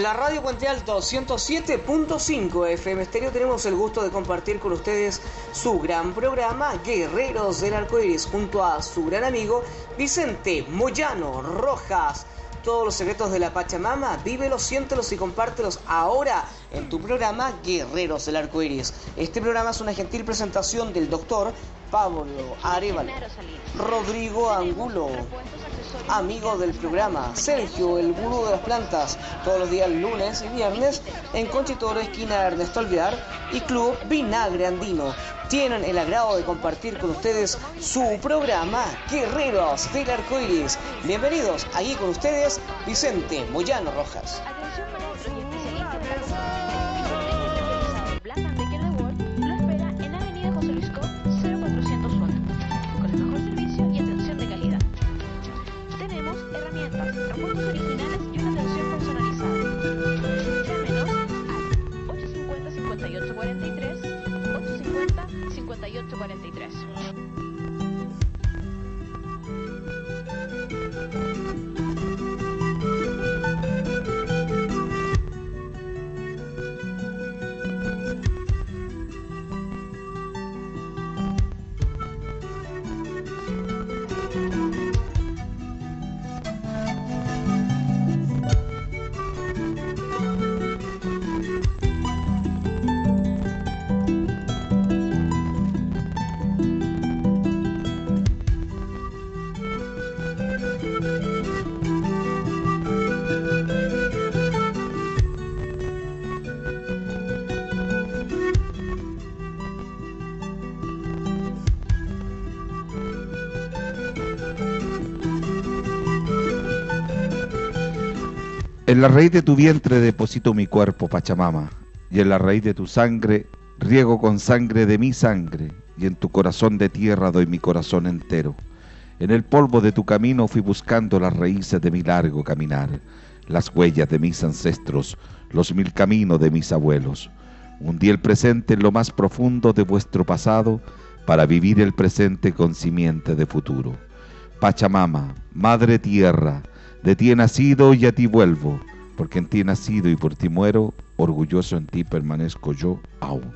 En la radio Puente Alto 107.5 FM Estéreo tenemos el gusto de compartir con ustedes su gran programa Guerreros del Arcoíris junto a su gran amigo Vicente Moyano Rojas. Todos los secretos de la Pachamama, vívelos, siéntelos y compártelos ahora en tu programa Guerreros del Arcoíris. Este programa es una gentil presentación del doctor Pablo Arevalo, Rodrigo Angulo, amigo del programa, Sergio, el gurú de las plantas, todos los días lunes y viernes en Conchitoro, esquina Ernesto Alvear y Club Vinagre Andino. Tienen el agrado de compartir con ustedes su programa Guerreros del Arcoíris. Bienvenidos, allí con ustedes Vicente Moyano Rojas. Atención para nuestros especialistas de la Black & Decker de World lo espera en Avenida José Luis Cobb 0401, con el mejor servicio y atención de calidad. Tenemos herramientas, repuestos originales y una atención personalizada. Llámenos al 850-5843, 850-5843. En la raíz de tu vientre deposito mi cuerpo, Pachamama, y en la raíz de tu sangre riego con sangre de mi sangre, y en tu corazón de tierra doy mi corazón entero. En el polvo de tu camino fui buscando las raíces de mi largo caminar, las huellas de mis ancestros, los 1000 caminos de mis abuelos. Hundí el presente en lo más profundo de vuestro pasado, para vivir el presente con simiente de futuro. Pachamama, Madre Tierra, de ti he nacido y a ti vuelvo, porque en ti he nacido y por ti muero, orgulloso en ti permanezco yo aún.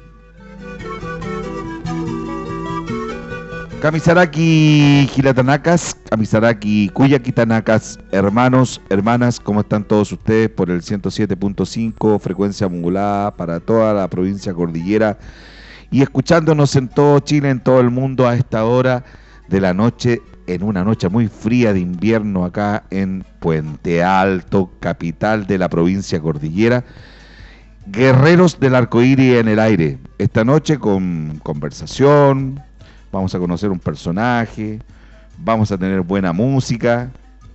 Kamisaraki Gilatanacas, Kamisaraki Cuyaquitanakas, hermanos, hermanas, ¿cómo están todos ustedes? Por el 107.5, frecuencia modulada para toda la provincia cordillera y escuchándonos en todo Chile, en todo el mundo a esta hora de la noche, en una noche muy fría de invierno acá en Puente Alto, capital de la provincia cordillera. Guerreros del Arcoíris en el aire. Esta noche con conversación, vamos a conocer un personaje, vamos a tener buena música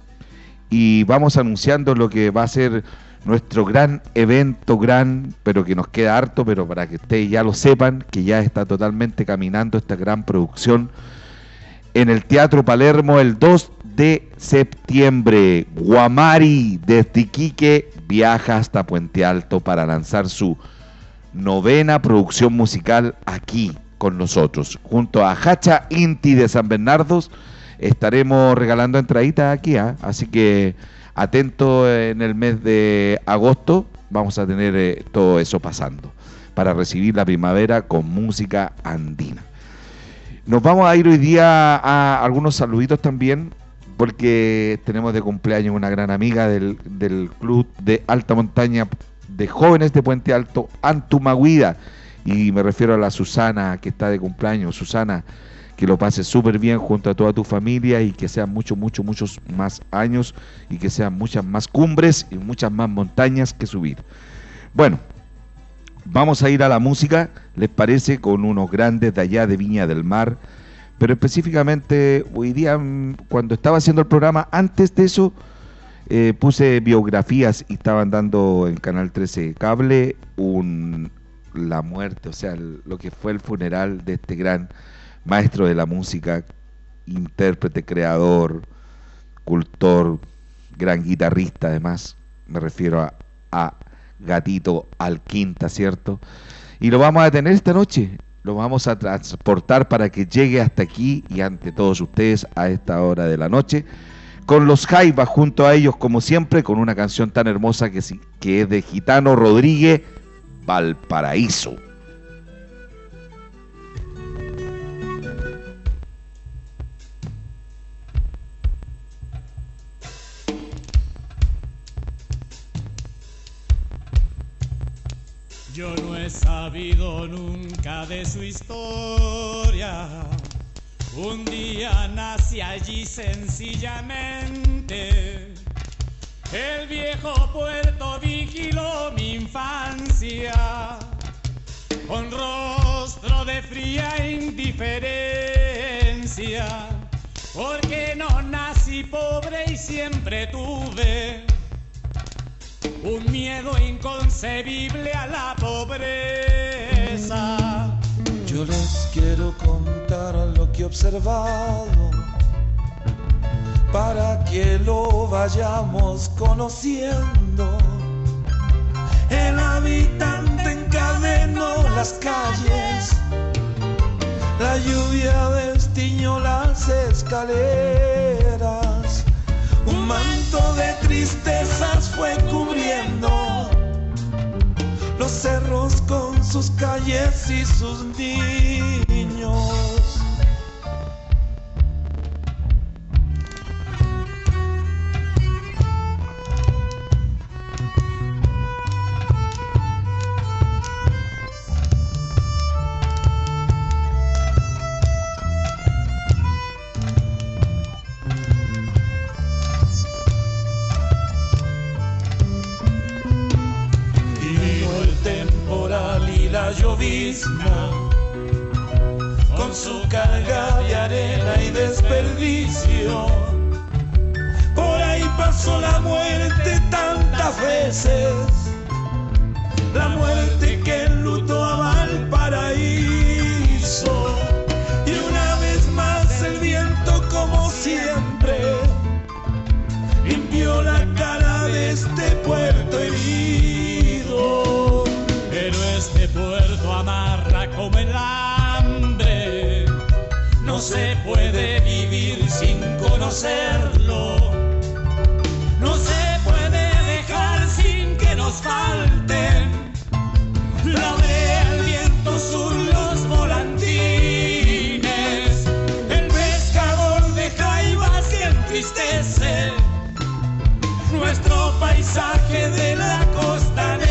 y vamos anunciando lo que va a ser nuestro gran evento, pero que nos queda harto, pero para que ustedes ya lo sepan, que ya está totalmente caminando esta gran producción en el Teatro Palermo el 2 de septiembre. Guamari desde Iquique viaja hasta Puente Alto para lanzar su 9ª producción musical aquí con nosotros. Junto a Hacha Inti de San Bernardo estaremos regalando entraditas aquí, así que atento en el mes de agosto, vamos a tener todo eso pasando para recibir la primavera con música andina. Nos vamos a ir hoy día a algunos saluditos también, porque tenemos de cumpleaños una gran amiga del Club de Alta Montaña de Jóvenes de Puente Alto, Antumaguida, y me refiero a la Susana que está de cumpleaños. Susana, que lo pases súper bien junto a toda tu familia y que sean muchos más años y que sean muchas más cumbres y muchas más montañas que subir. Bueno, vamos a ir a la música, ¿les parece? Con unos grandes de allá de Viña del Mar, pero específicamente hoy día, cuando estaba haciendo el programa, antes de eso, puse biografías y estaban dando en Canal 13 Cable la muerte, o sea, lo que fue el funeral de este gran maestro de la música, intérprete, creador, cultor, gran guitarrista además, me refiero a Gatito Alquinta, ¿cierto? Y lo vamos a tener esta noche, lo vamos a transportar para que llegue hasta aquí y ante todos ustedes a esta hora de la noche, con los Jaivas junto a ellos, como siempre, con una canción tan hermosa que es de Gitano Rodríguez, Valparaíso. Yo no he sabido nunca de su historia. Un día nací allí sencillamente. El viejo puerto vigiló mi infancia con rostro de fría indiferencia, porque no nací pobre y siempre tuve un miedo inconcebible a la pobreza. Yo les quiero contar lo que he observado para que lo vayamos conociendo. El habitante encadenó las calles, la lluvia destiñó las escaleras, un manto de tristezas fue cubriendo los cerros con sus calles y sus niños. Llovizna, con su carga de arena y desperdicio. Por ahí pasó la muerte tantas veces, la muerte que enlutó a Valparaíso. Y una vez más el viento, como siempre, limpió la cara de este puerto herido. Pero este puerto amarra como el hambre, no se puede vivir sin conocerlo, no se puede dejar sin que nos falten la brea, el viento sur, los volantines, el pescador de jaivas que entristece nuestro paisaje de la costanera.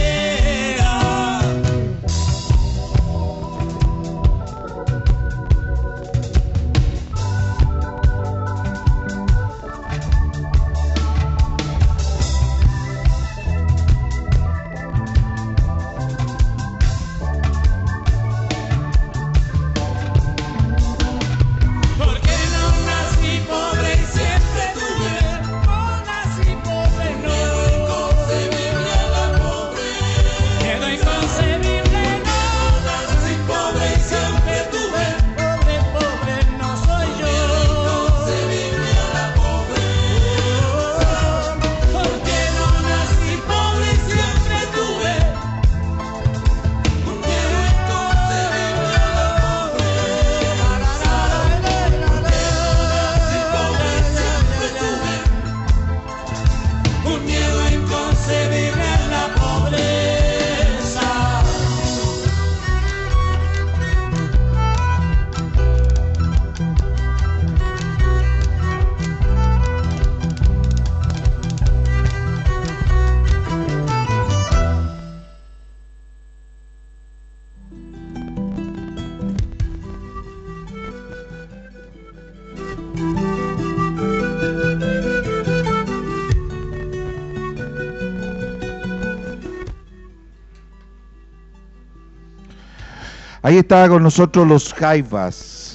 Ahí estaba con nosotros los Jaivas.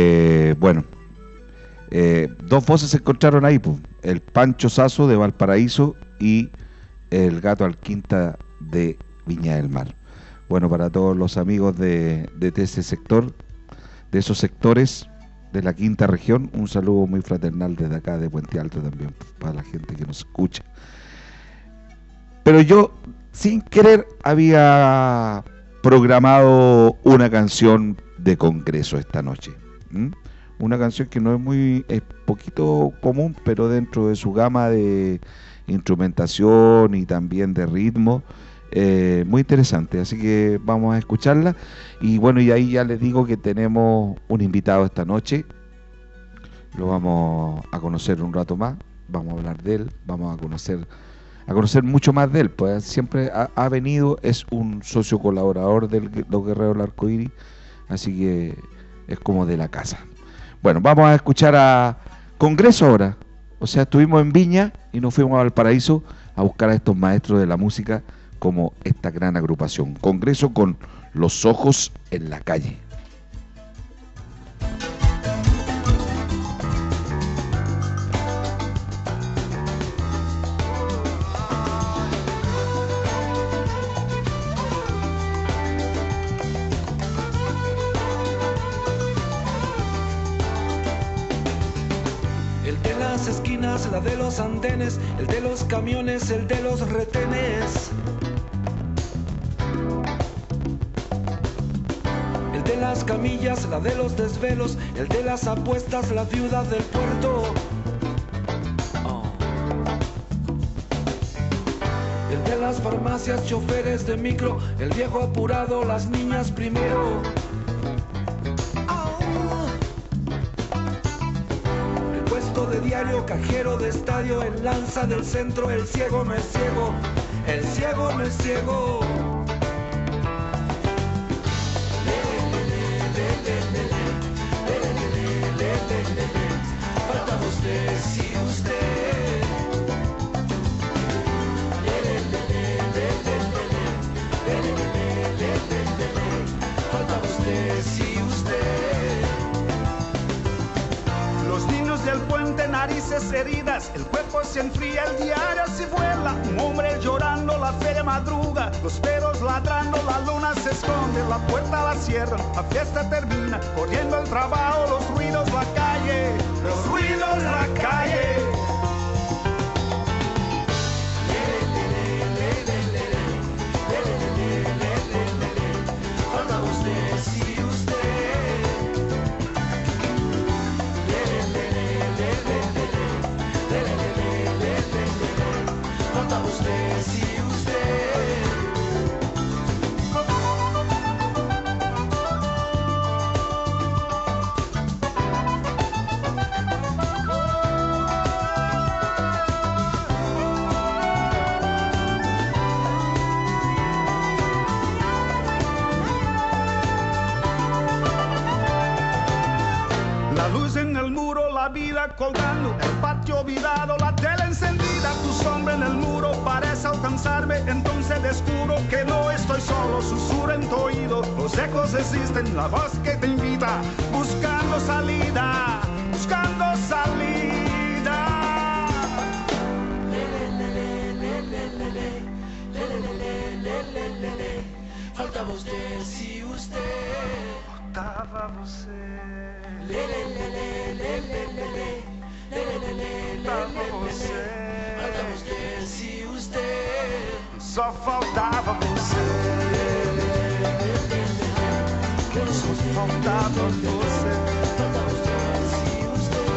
Dos voces se encontraron ahí, pues, el Pancho Sazo de Valparaíso y el Gato Alquinta de Viña del Mar. Bueno, para todos los amigos de ese sector, de esos sectores de la quinta región, un saludo muy fraternal desde acá de Puente Alto también, para la gente que nos escucha. Pero yo, sin querer, había programado una canción de congreso esta noche. una canción que no es es poquito común, pero dentro de su gama de instrumentación y también de ritmo, muy interesante, así que vamos a escucharla. Y bueno, y ahí ya les digo que tenemos un invitado esta noche, lo vamos a conocer un rato más, vamos a hablar de él, vamos a conocer mucho más de él, pues siempre ha venido, es un socio colaborador de los Guerreros del Arcoíris, así que es como de la casa. Bueno, vamos a escuchar a Congreso ahora. O sea, estuvimos en Viña y nos fuimos a Valparaíso a buscar a estos maestros de la música como esta gran agrupación. Congreso con Los Ojos en la Calle. Esquinas, la de los andenes, el de los camiones, el de los retenes, el de las camillas, la de los desvelos, el de las apuestas, la viuda del puerto, el de las farmacias, choferes de micro, el viejo apurado, las niñas primero. De diario, cajero de estadio, el lanza del centro, el ciego no es ciego, el ciego no es ciego. Falta usted, sí usted. Falta usted, sí usted. Del puente, narices heridas, el cuerpo se enfría, el diario se vuela, un hombre llorando, la feria madruga, los perros ladrando, la luna se esconde, la puerta la cierran, la fiesta termina, corriendo el trabajo, los ruidos, la calle, los ruidos, la calle. Falta usted, sí usted. Falta usted, sí usted. La luz en el muro, la vida colgando, el patio olvidado, la tele encendida, tu sombra en el muro parece alcanzarme, entonces descubro que no estoy solo, susurro en tu oído, los ecos existen, la voz que te invita, buscando salida, buscando salida. Falta usted, sí usted. Faltava você. Falta usted, sí usted. Só faltava você. Só faltava você. Falta usted, sí usted.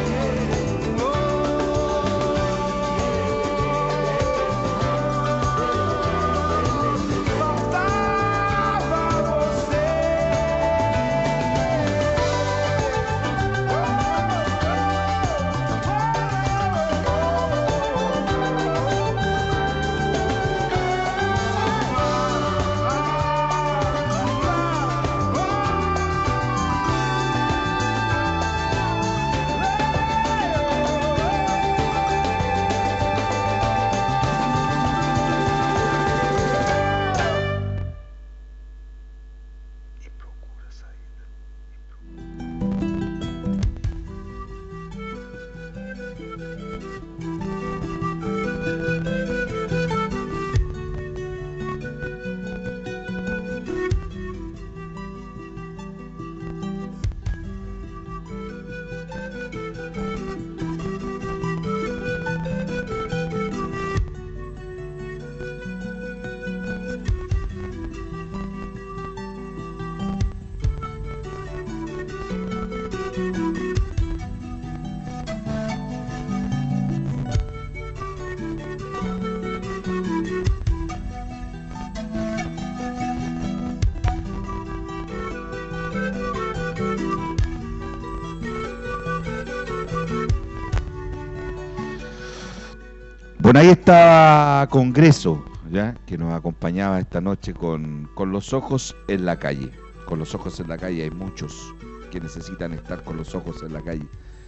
Bueno, ahí está Congreso, ¿ya? Que nos acompañaba esta noche con los ojos en la calle. Con los ojos en la calle hay muchos que necesitan estar con los ojos en la calle.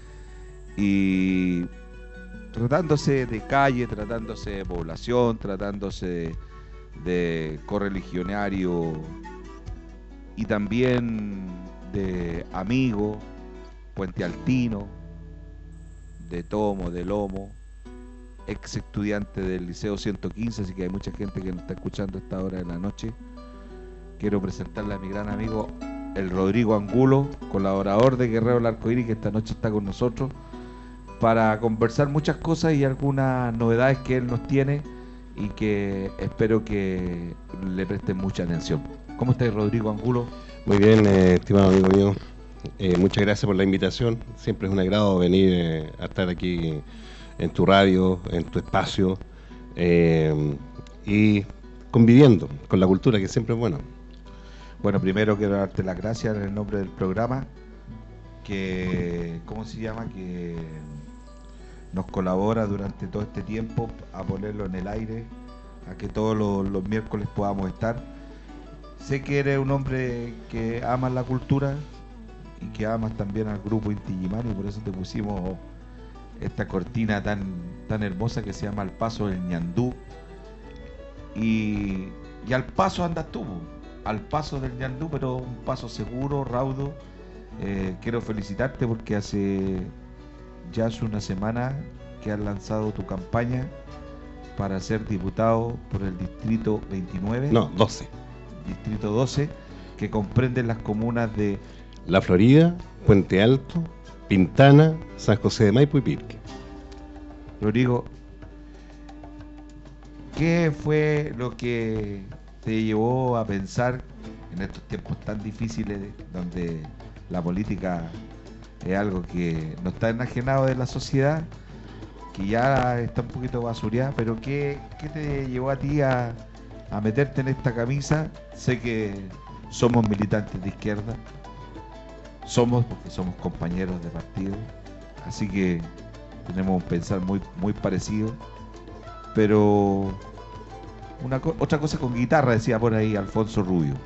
Y tratándose de calle, tratándose de población, tratándose de correligionario y también de amigo, puentealtino, de tomo, de lomo, ex estudiante del Liceo 115, así que hay mucha gente que nos está escuchando a esta hora de la noche. Quiero presentarle a mi gran amigo el Rodrigo Angulo, colaborador de Guerrero del Arcoíris, que esta noche está con nosotros para conversar muchas cosas y algunas novedades que él nos tiene y que espero que le presten mucha atención. ¿Cómo está Rodrigo Angulo? Muy bien, estimado amigo mío. Muchas gracias por la invitación. Siempre es un agrado venir a estar aquí en tu radio, en tu espacio y conviviendo con la cultura, que siempre es bueno. Bueno, primero quiero darte las gracias en el nombre del programa, que, ¿cómo se llama? Que nos colabora durante todo este tiempo a ponerlo en el aire, a que todos los miércoles podamos estar. Sé que eres un hombre que amas la cultura y que amas también al grupo Inti Illimani, y por eso te pusimos esta cortina tan hermosa que se llama Al Paso del Ñandú. Y al paso andas tú, al paso del Ñandú, pero un paso seguro, raudo. Quiero felicitarte porque hace una semana que has lanzado tu campaña para ser diputado por el distrito 29. No, 12. Distrito 12, que comprende las comunas de La Florida, Puente Alto, Pintana, San José de Maipo y Pirque. Rodrigo, ¿qué fue lo que te llevó a pensar en estos tiempos tan difíciles donde la política es algo que no está enajenado de la sociedad, que ya está un poquito basureada, pero ¿qué te llevó a ti a meterte en esta camisa? Sé que somos militantes de izquierda, porque somos compañeros de partido, así que tenemos un pensar muy parecido, pero otra cosa con guitarra, decía por ahí Alfonso Rubio.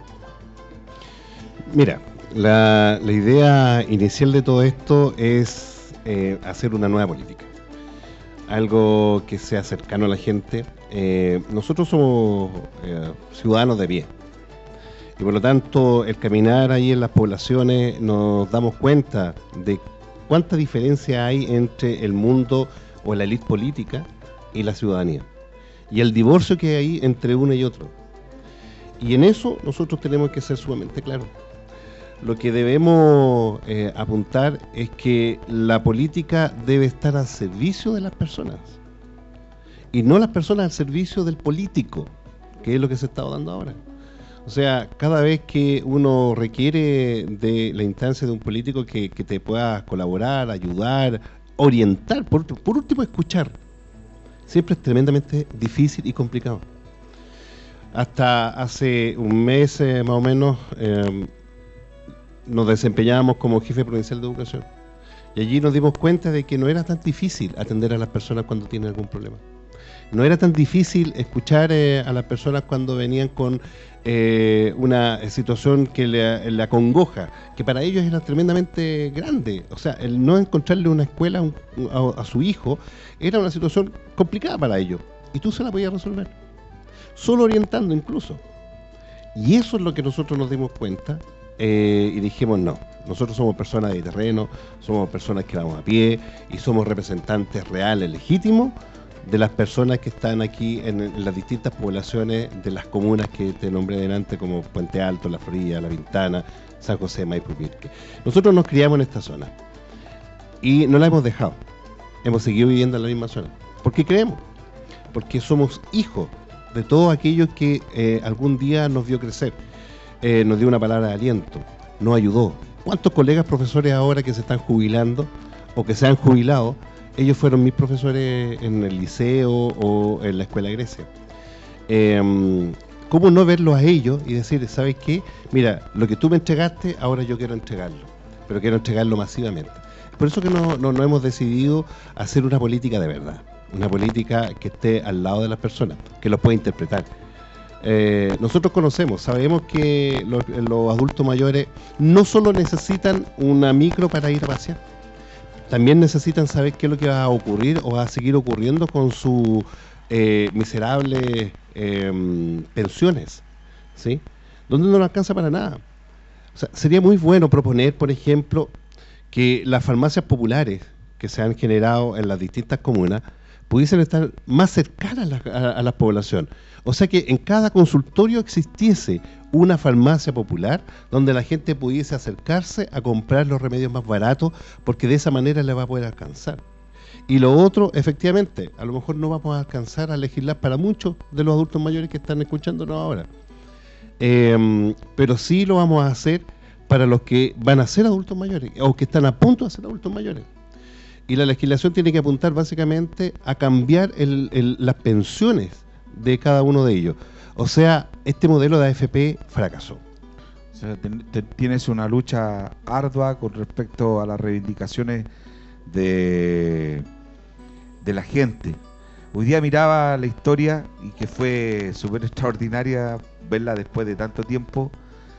Mira, la idea inicial de todo esto es hacer una nueva política, algo que sea cercano a la gente. Nosotros somos ciudadanos de pie y por lo tanto el caminar ahí en las poblaciones nos damos cuenta de cuánta diferencia hay entre el mundo o la élite política y la ciudadanía, y el divorcio que hay entre uno y otro. Y en eso nosotros tenemos que ser sumamente claros. Lo que debemos apuntar es que la política debe estar al servicio de las personas y no las personas al servicio del político, que es lo que se está dando ahora. O sea, cada vez que uno requiere de la instancia de un político que te pueda colaborar, ayudar, orientar, por último escuchar, siempre es tremendamente difícil y complicado. Hasta hace un mes más o menos nos desempeñábamos como jefe provincial de educación y allí nos dimos cuenta de que no era tan difícil atender a las personas cuando tienen algún problema. No era tan difícil escuchar a las personas cuando venían con una situación que le acongoja, que para ellos era tremendamente grande. O sea, el no encontrarle una escuela a su hijo era una situación complicada para ellos y tú se la podías resolver, solo orientando incluso. Y eso es lo que nosotros nos dimos cuenta y dijimos no, nosotros somos personas de terreno, somos personas que vamos a pie y somos representantes reales, legítimos de las personas que están aquí en las distintas poblaciones de las comunas que te nombré delante, como Puente Alto, La Florida, La Pintana, San José de Maipo y Pirque. Nosotros nos criamos en esta zona y no la hemos dejado, hemos seguido viviendo en la misma zona. ¿Por qué creemos? Porque somos hijos de todos aquellos que algún día nos vio crecer, nos dio una palabra de aliento, nos ayudó. ¿Cuántos colegas profesores ahora que se están jubilando o que se han jubilado? Ellos fueron mis profesores en el liceo o en la Escuela Grecia. ¿Cómo no verlos a ellos y decir, ¿sabes qué? Mira, lo que tú me entregaste, ahora yo quiero entregarlo, pero quiero entregarlo masivamente. Por eso que no hemos decidido hacer una política de verdad, una política que esté al lado de las personas, que los pueda interpretar. Nosotros sabemos que los adultos mayores no solo necesitan una micro para ir a pasear, también necesitan saber qué es lo que va a ocurrir o va a seguir ocurriendo con sus miserables pensiones, ¿sí? Donde no le alcanza para nada. O sea, sería muy bueno proponer, por ejemplo, que las farmacias populares que se han generado en las distintas comunas pudiesen estar más cercanas a la población. O sea, que en cada consultorio existiese una farmacia popular donde la gente pudiese acercarse a comprar los remedios más baratos, porque de esa manera le va a poder alcanzar. Y lo otro, efectivamente, a lo mejor no vamos a alcanzar a legislar para muchos de los adultos mayores que están escuchándonos ahora. Pero sí lo vamos a hacer para los que van a ser adultos mayores o que están a punto de ser adultos mayores. Y la legislación tiene que apuntar básicamente a cambiar las pensiones de cada uno de ellos. O sea, este modelo de AFP fracasó. O sea, tienes una lucha ardua con respecto a las reivindicaciones de la gente. Hoy día miraba la historia y que fue súper extraordinaria verla después de tanto tiempo,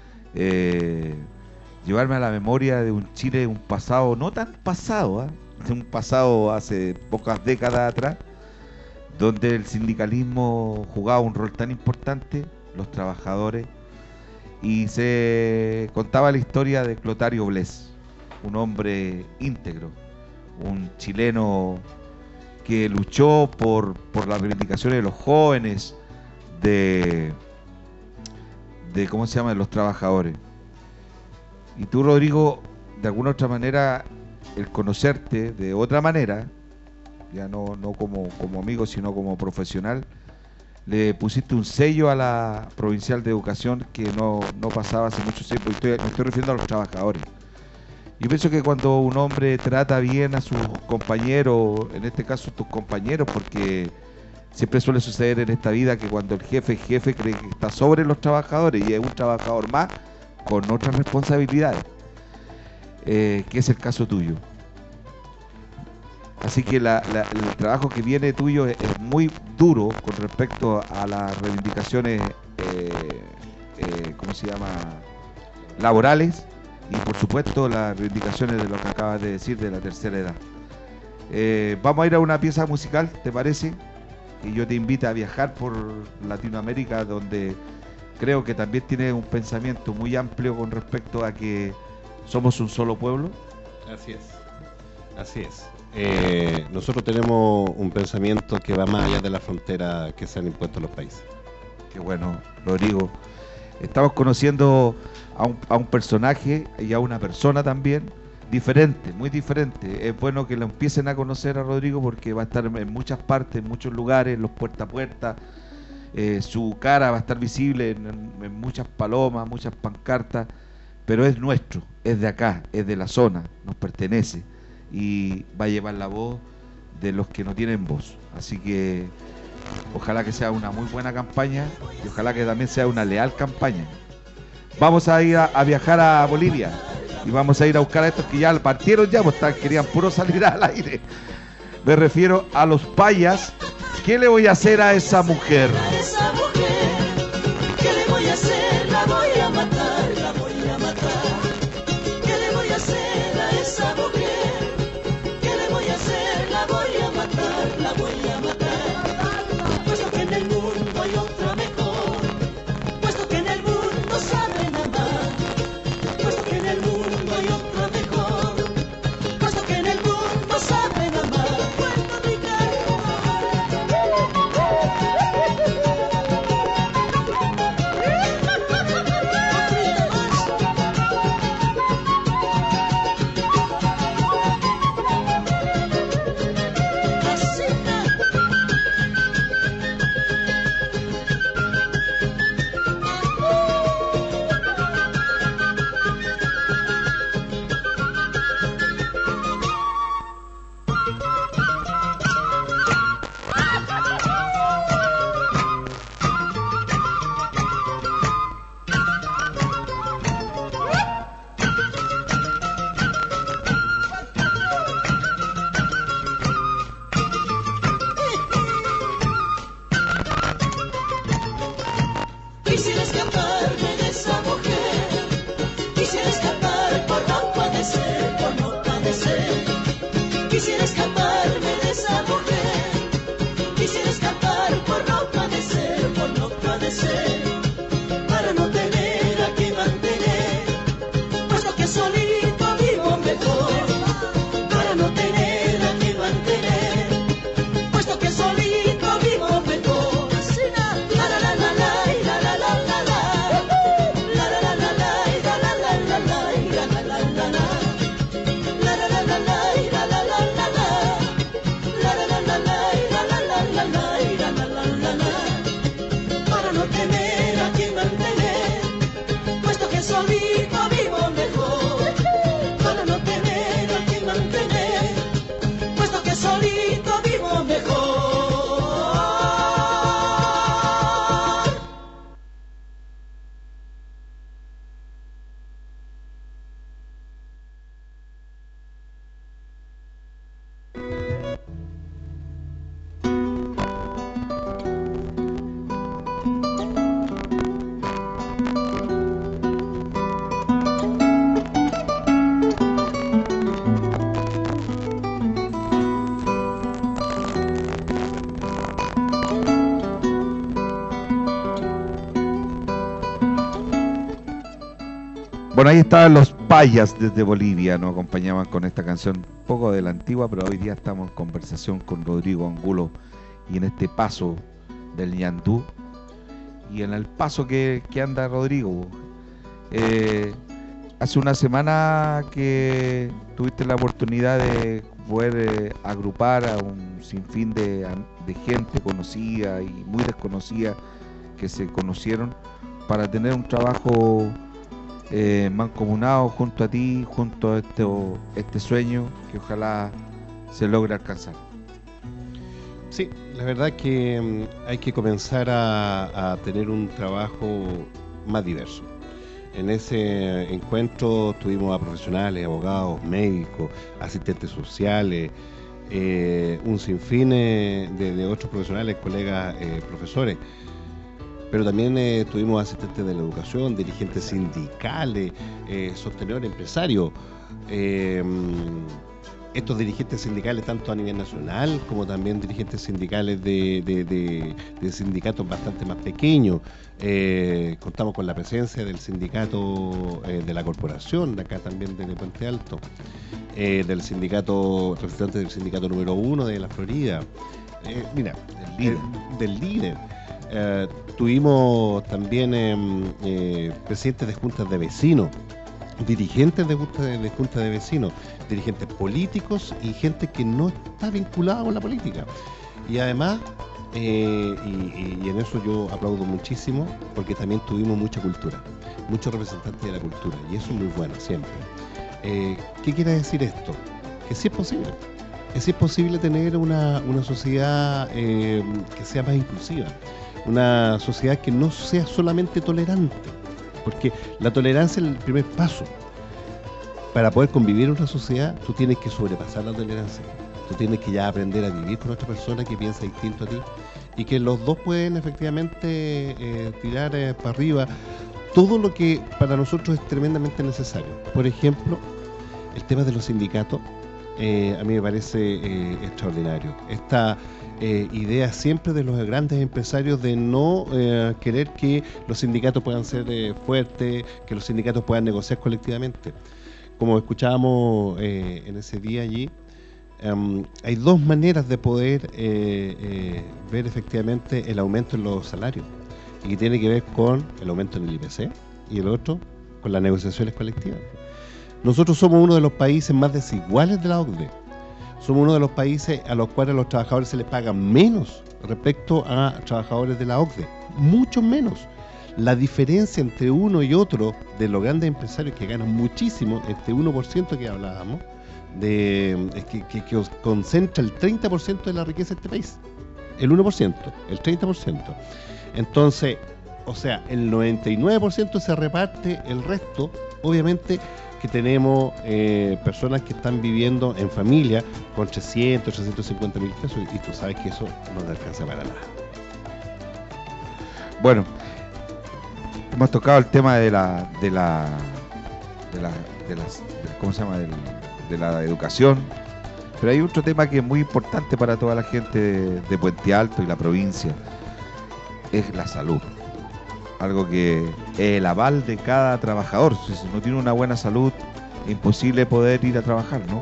llevarme a la memoria de un Chile, un pasado no tan pasado, de un pasado hace pocas décadas atrás, donde el sindicalismo jugaba un rol tan importante, los trabajadores, y se contaba la historia de Clotario Blest, un hombre íntegro, un chileno que luchó por las reivindicaciones de los jóvenes, de ¿cómo se llama?, de los trabajadores. Y tú, Rodrigo, de alguna otra manera, el conocerte de otra manera, ya no como amigo, sino como profesional, le pusiste un sello a la Provincial de Educación que no pasaba hace mucho tiempo. Me estoy refiriendo a los trabajadores. Yo pienso que cuando un hombre trata bien a sus compañeros, en este caso tus compañeros, porque siempre suele suceder en esta vida que cuando el jefe cree que está sobre los trabajadores y es un trabajador más con otras responsabilidades, que es el caso tuyo. Así que el trabajo que viene tuyo es muy duro con respecto a las reivindicaciones, ¿cómo se llama?, laborales, y por supuesto las reivindicaciones de lo que acabas de decir de la tercera edad. Vamos a ir a una pieza musical, ¿te parece? Y yo te invito a viajar por Latinoamérica, donde creo que también tiene un pensamiento muy amplio con respecto a que somos un solo pueblo. Así es, así es. Nosotros tenemos un pensamiento que va más allá de la frontera que se han impuesto los países. Qué bueno, Rodrigo. Estamos conociendo a un personaje y a una persona también diferente, muy diferente. Es bueno que lo empiecen a conocer a Rodrigo porque va a estar en muchas partes, en muchos lugares, los puerta a puerta. Su cara va a estar visible en muchas palomas, muchas pancartas, pero es nuestro, es de acá, es de la zona, nos pertenece y va a llevar la voz de los que no tienen voz. Así que ojalá que sea una muy buena campaña y ojalá que también sea una leal campaña. Vamos a ir a viajar a Bolivia y vamos a ir a buscar a estos que ya partieron ya, pues querían puro salir al aire. Me refiero a los payas. ¿Qué le voy a hacer a esa mujer? ¿Qué le voy a hacer? La voy a matar, la voy a matar. ¿Qué le voy a hacer a esa mujer? ¿Qué le voy a hacer? La voy a matar, la voy a matar. Puesto que en el mundo hay otra mejor, puesto que en el mundo saben amar, puesto que en el mundo hay otra mejor, puesto que en el mundo saben amar. Puerto Rico. Bueno, ahí estaban los Payas desde Bolivia, nos acompañaban con esta canción un poco de la antigua, pero hoy día estamos en conversación con Rodrigo Angulo y en este paso del ñandú y en el paso que anda Rodrigo. Hace una semana que tuviste la oportunidad de poder agrupar a un sinfín de gente conocida y muy desconocida que se conocieron para tener un trabajo mancomunado junto a ti, junto a este sueño que ojalá se logre alcanzar. Sí, la verdad que hay que comenzar a tener un trabajo más diverso. En ese encuentro tuvimos a profesionales, abogados, médicos, asistentes sociales, un sinfín de otros profesionales, colegas, profesores. Pero también tuvimos asistentes de la educación, dirigentes sindicales, sostenedores empresarios. Estos dirigentes sindicales, tanto a nivel nacional como también dirigentes sindicales de sindicatos bastante más pequeños. Contamos con la presencia del sindicato de la corporación, de acá también de Puente Alto, del sindicato, representante del sindicato número 1 de la Florida. Mira, del líder. Tuvimos también presidentes de juntas de vecinos, dirigentes de juntas de vecinos, dirigentes políticos y gente que no está vinculada con la política. Y además, y en eso yo aplaudo muchísimo, porque también tuvimos mucha cultura, muchos representantes de la cultura, y eso es muy bueno siempre. ¿Qué quiere decir esto? Que sí es posible. Es posible tener una sociedad que sea más inclusiva, una sociedad que no sea solamente tolerante, porque la tolerancia es el primer paso. Para poder convivir en una sociedad, tú tienes que sobrepasar la tolerancia, tú tienes que ya aprender a vivir con otra persona que piensa distinto a ti, y que los dos pueden efectivamente tirar para arriba todo lo que para nosotros es tremendamente necesario. Por ejemplo, el tema de los sindicatos, a mí me parece extraordinario. Esta idea siempre de los grandes empresarios de no querer que los sindicatos puedan ser fuertes, que los sindicatos puedan negociar colectivamente. Como escuchábamos en ese día allí, hay dos maneras de poder ver efectivamente el aumento en los salarios, y que tiene que ver con el aumento en el IPC y el otro con las negociaciones colectivas. Nosotros somos uno de los países más desiguales de la OCDE. Somos uno de los países a los cuales a los trabajadores se les paga menos respecto a trabajadores de la OCDE, mucho menos. La diferencia entre uno y otro de los grandes empresarios que ganan muchísimo, este 1% que hablábamos, que concentra el 30% de la riqueza de este país. El 1%, el 30%. Entonces, o sea, el 99% se reparte el resto, obviamente, que tenemos personas que están viviendo en familia con 300, 350 mil pesos, y tú sabes que eso no te alcanza para nada. Bueno, hemos tocado el tema de ¿cómo se llama? De la educación, pero hay otro tema que es muy importante para toda la gente de Puente Alto y la provincia, es la salud. Algo que es el aval de cada trabajador. Si no tiene una buena salud, es imposible poder ir a trabajar, ¿no?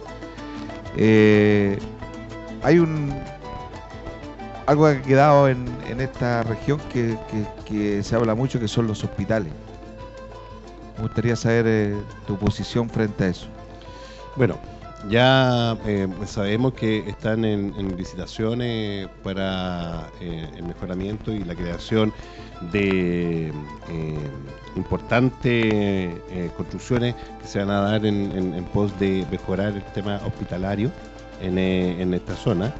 Hay algo que ha quedado en esta región que se habla mucho, que son los hospitales. Me gustaría saber tu posición frente a eso. Bueno, ya sabemos que están en licitaciones para el mejoramiento y la creación de importantes construcciones que se van a dar en pos de mejorar el tema hospitalario en esta zona.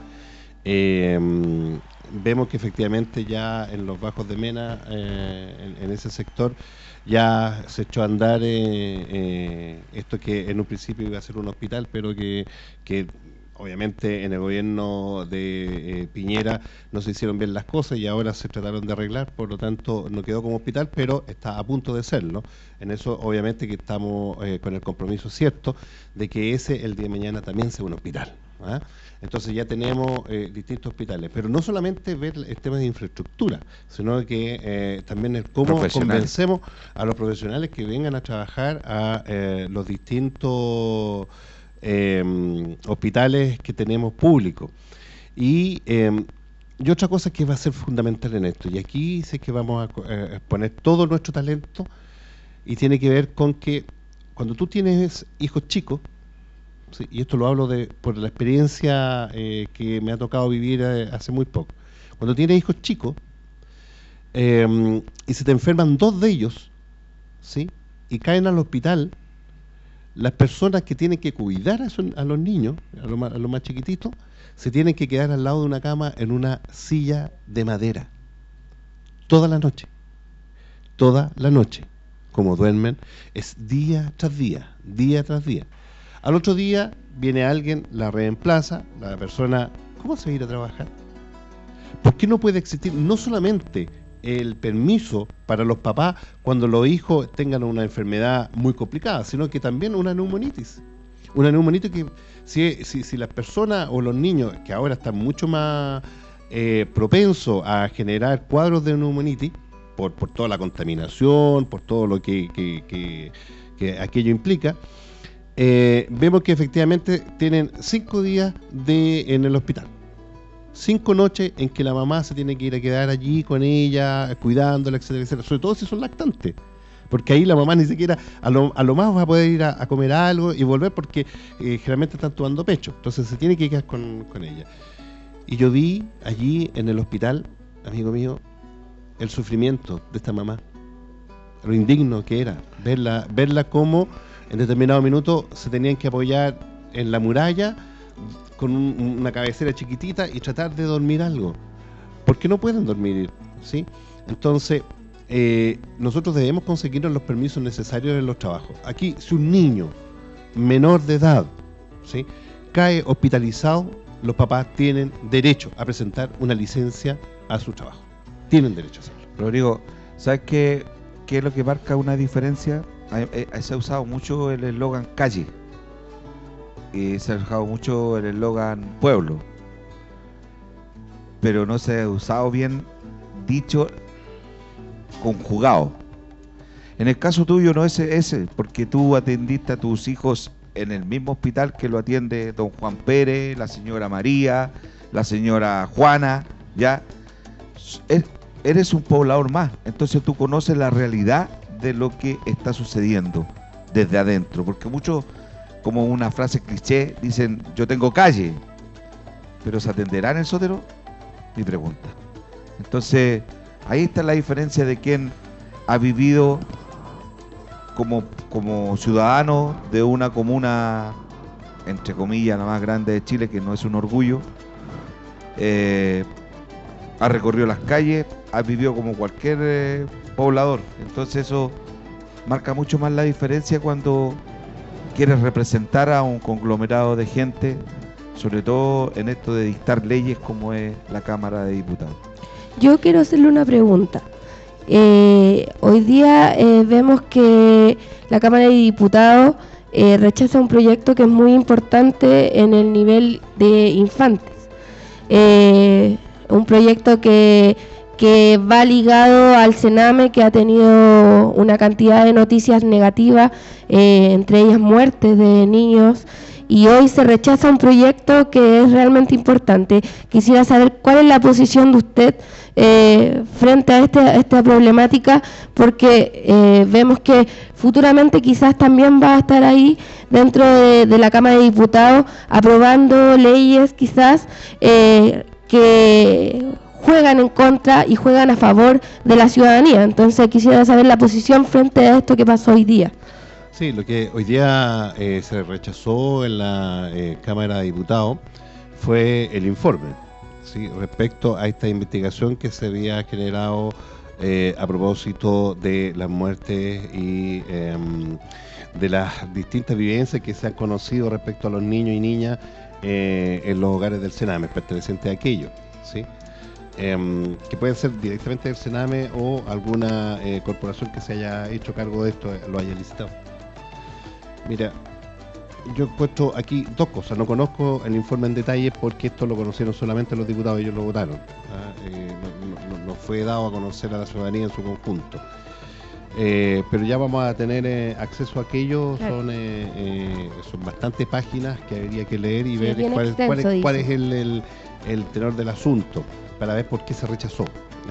Vemos que efectivamente ya en los Bajos de Mena, en ese sector, ya se echó a andar esto que en un principio iba a ser un hospital, pero que obviamente en el gobierno de Piñera no se hicieron bien las cosas y ahora se trataron de arreglar, por lo tanto no quedó como hospital, pero está a punto de serlo. En eso obviamente que estamos con el compromiso cierto de que ese el día de mañana también sea un hospital, ¿ah? Entonces ya tenemos distintos hospitales, pero no solamente ver el tema de infraestructura, sino que también el cómo convencemos a los profesionales que vengan a trabajar a los distintos hospitales que tenemos públicos. Y otra cosa que va a ser fundamental en esto, y aquí sé que vamos a poner todo nuestro talento, y tiene que ver con que cuando tú tienes hijos chicos, ¿sí? Y esto lo hablo por la experiencia que me ha tocado vivir hace muy poco. Cuando tienes hijos chicos y se te enferman 2 de ellos, ¿sí? Y caen al hospital, las personas que tienen que cuidar a los niños, a los más chiquititos, se tienen que quedar al lado de una cama en una silla de madera toda la noche. Toda la noche. Como duermen, es día tras día, día tras día. Al otro día viene alguien, la reemplaza, la persona, ¿cómo se va a ir a trabajar? ¿Por qué no puede existir no solamente el permiso para los papás cuando los hijos tengan una enfermedad muy complicada, sino que también una neumonitis? Una neumonitis que si las personas o los niños, que ahora están mucho más propensos a generar cuadros de neumonitis, por toda la contaminación, por todo lo que aquello implica, vemos que efectivamente tienen 5 días en el hospital. 5 noches en que la mamá se tiene que ir a quedar allí con ella, cuidándola, etcétera, etcétera. Sobre todo si son lactantes. Porque ahí la mamá ni siquiera, a lo más va a poder ir a comer algo y volver porque generalmente están tomando pecho. Entonces se tiene que quedar con ella. Y yo vi allí en el hospital, amigo mío, el sufrimiento de esta mamá, lo indigno que era, verla como en determinado minuto se tenían que apoyar en la muralla con una cabecera chiquitita y tratar de dormir algo, porque no pueden dormir, ¿sí? Entonces, nosotros debemos conseguirnos los permisos necesarios en los trabajos. Aquí, si un niño menor de edad, ¿sí?, cae hospitalizado, los papás tienen derecho a presentar una licencia a su trabajo. Tienen derecho a hacerlo. Rodrigo, ¿sabes qué es lo que marca una diferencia? Se ha usado mucho el eslogan calle, se ha usado mucho el eslogan pueblo, pero no se ha usado bien dicho conjugado. En el caso tuyo no es ese, porque tú atendiste a tus hijos en el mismo hospital que lo atiende don Juan Pérez, la señora María, la señora Juana, ¿ya? Eres un poblador más, entonces tú conoces la realidad de lo que está sucediendo desde adentro, porque muchos, como una frase cliché, dicen yo tengo calle, pero ¿se atenderá en el sótero? Mi pregunta. Entonces, ahí está la diferencia de quien ha vivido como ciudadano de una comuna, entre comillas, la más grande de Chile, que no es un orgullo, ha recorrido las calles, ha vivido como cualquier poblador. Entonces eso marca mucho más la diferencia cuando quieres representar a un conglomerado de gente, sobre todo en esto de dictar leyes como es la Cámara de Diputados. Yo quiero hacerle una pregunta. Hoy día vemos que la Cámara de Diputados rechaza un proyecto que es muy importante en el nivel de infantes. Un proyecto que va ligado al Sename, que ha tenido una cantidad de noticias negativas, entre ellas muertes de niños, y hoy se rechaza un proyecto que es realmente importante. Quisiera saber cuál es la posición de usted frente a esta problemática, porque vemos que futuramente quizás también va a estar ahí dentro de la Cámara de Diputados aprobando leyes quizás que juegan en contra y juegan a favor de la ciudadanía. Entonces quisiera saber la posición frente a esto que pasó hoy día. Sí, lo que hoy día se rechazó en la Cámara de Diputados fue el informe, ¿sí?, respecto a esta investigación que se había generado a propósito de las muertes y de las distintas vivencias que se han conocido respecto a los niños y niñas en los hogares del Sename, pertenecientes a aquello, ¿sí?, que pueden ser directamente del Sename o alguna corporación que se haya hecho cargo de esto, lo haya licitado. Mira, yo he puesto aquí dos cosas. No conozco el informe en detalle porque esto lo conocieron solamente los diputados, ellos lo votaron. No fue dado a conocer a la ciudadanía en su conjunto. Pero ya vamos a tener acceso a aquello. Claro. Son bastantes páginas que habría que leer y ver cuál es el tenor del asunto, para ver por qué se rechazó.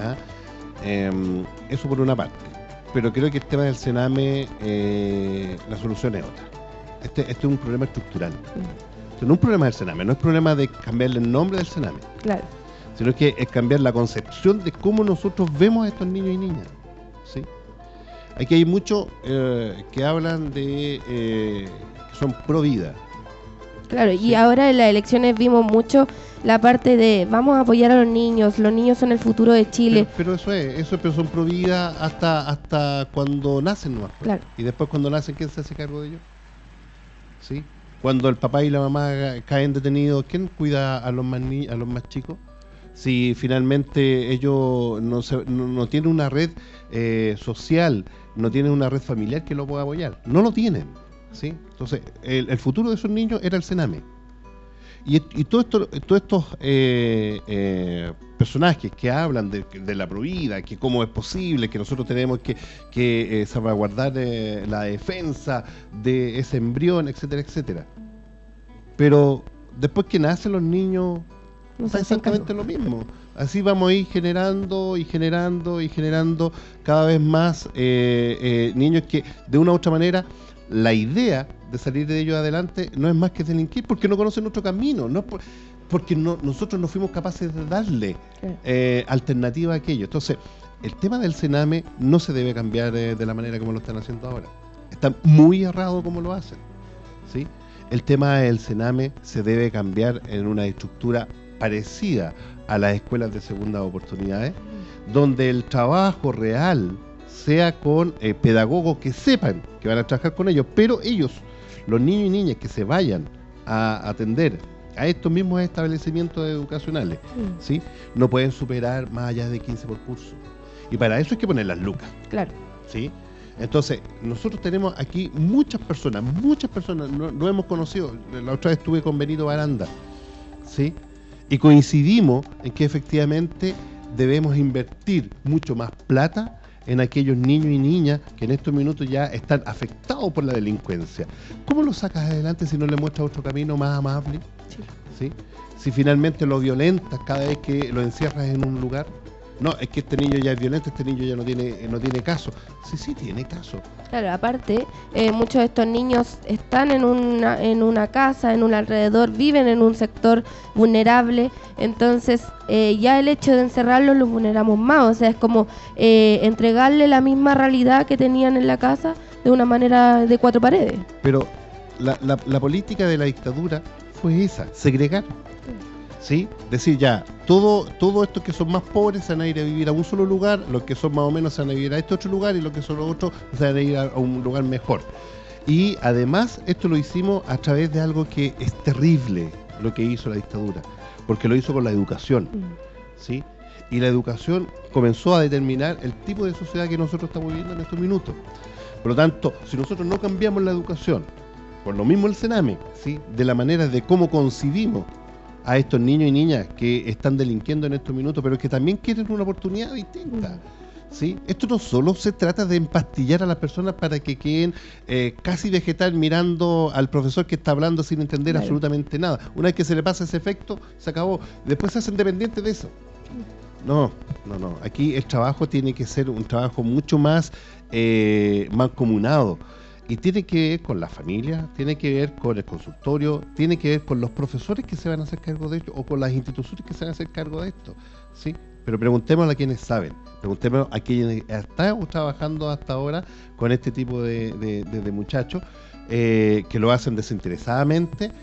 Eso por una parte. Pero creo que el tema del Sename, la solución es otra. Este es un problema estructural. No es un problema del Sename, no es problema de cambiarle el nombre del Sename. Claro. Sino que es cambiar la concepción de cómo nosotros vemos a estos niños y niñas. ¿Sí? Aquí hay muchos que hablan de que son pro vida. Claro, ¿sí? Y ahora en las elecciones vimos mucho la parte de vamos a apoyar a los niños son el futuro de Chile. Pero pero son pro vida hasta cuando nacen nomás. Claro. Y después cuando nacen, ¿quién se hace cargo de ellos? ¿Sí? Cuando el papá y la mamá caen detenidos, ¿quién cuida a los más chicos? Si finalmente ellos no tienen una red social, no tienen una red familiar que lo pueda apoyar, no lo tienen, ¿sí? Entonces el futuro de esos niños era el Sename. Y todos estos personajes que hablan de la provida, que cómo es posible, que nosotros tenemos que salvaguardar la defensa de ese embrión, etcétera, etcétera. Pero después que nacen los niños, es exactamente lo mismo. Así vamos a ir generando cada vez más niños que de una u otra manera la idea de salir de ellos adelante no es más que delinquir porque no conocen nuestro camino, porque nosotros no fuimos capaces de darle alternativa a aquello. Entonces, el tema del Sename no se debe cambiar de la manera como lo están haciendo ahora. Está muy errado como lo hacen, ¿sí? El tema del Sename se debe cambiar en una estructura parecida a las escuelas de segundas oportunidades, donde el trabajo real sea con pedagogos que sepan que van a trabajar con ellos, pero ellos, los niños y niñas que se vayan a atender a estos mismos establecimientos educacionales, ¿sí? No pueden superar más allá de 15 por curso. Y para eso hay que poner las lucas. Claro. ¿Sí? Entonces, nosotros tenemos aquí muchas personas, no hemos conocido. La otra vez estuve con Benito Baranda, ¿sí? Y coincidimos en que efectivamente debemos invertir mucho más plata en aquellos niños y niñas que en estos minutos ya están afectados por la delincuencia. ¿Cómo lo sacas adelante si no le muestras otro camino más amable? Sí. ¿Sí? Si finalmente lo violentas cada vez que lo encierras en un lugar. No, es que este niño ya es violento, este niño ya no tiene caso. Sí tiene caso. Claro, aparte, muchos de estos niños están en una casa, en un alrededor, viven en un sector vulnerable, entonces ya el hecho de encerrarlos los vulneramos más, o sea, es como entregarle la misma realidad que tenían en la casa de una manera de cuatro paredes. Pero la política de la dictadura fue esa, segregar. ¿Sí? Decir ya, todos estos que son más pobres se van a ir a vivir a un solo lugar, los que son más o menos se van a vivir a este otro lugar y los que son los otros se van a ir a un lugar mejor. Y además esto lo hicimos a través de algo que es terrible, lo que hizo la dictadura, porque lo hizo con la educación, ¿sí? Y la educación comenzó a determinar el tipo de sociedad que nosotros estamos viviendo en estos minutos. Por lo tanto, si nosotros no cambiamos la educación, por lo mismo el Sename, ¿sí? De la manera de cómo concibimos a estos niños y niñas que están delinquiendo en estos minutos, pero que también quieren una oportunidad distinta, ¿sí? Esto no solo se trata de empastillar a las personas para que queden casi vegetal mirando al profesor que está hablando sin entender absolutamente nada. Una vez que se le pasa ese efecto, se acabó. Después se hacen dependientes de eso. No. Aquí el trabajo tiene que ser un trabajo mucho más mancomunado. Y tiene que ver con la familia, tiene que ver con el consultorio, tiene que ver con los profesores que se van a hacer cargo de esto o con las instituciones que se van a hacer cargo de esto, ¿sí? Pero preguntémosle a quienes saben, preguntémosle a quienes están trabajando hasta ahora con este tipo de muchachos que lo hacen desinteresadamente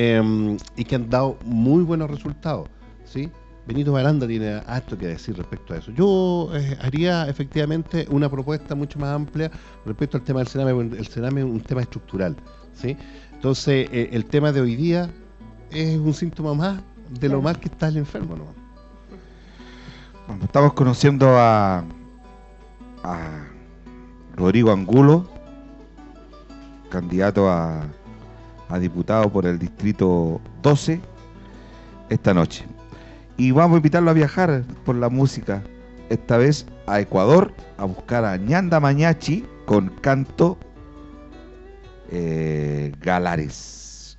y que han dado muy buenos resultados, ¿sí? Benito Baranda tiene harto que decir respecto a eso. Yo haría efectivamente una propuesta mucho más amplia respecto al tema del Sename. El Sename es un tema estructural, ¿sí? Entonces, el tema de hoy día es un síntoma más de lo mal que está el enfermo, ¿no? Bueno, estamos conociendo a Rodrigo Angulo, candidato a a diputado por el distrito 12 esta noche. Y vamos a invitarlo a viajar por la música, esta vez a Ecuador, a buscar a Ñanda Mañachi con canto Galares.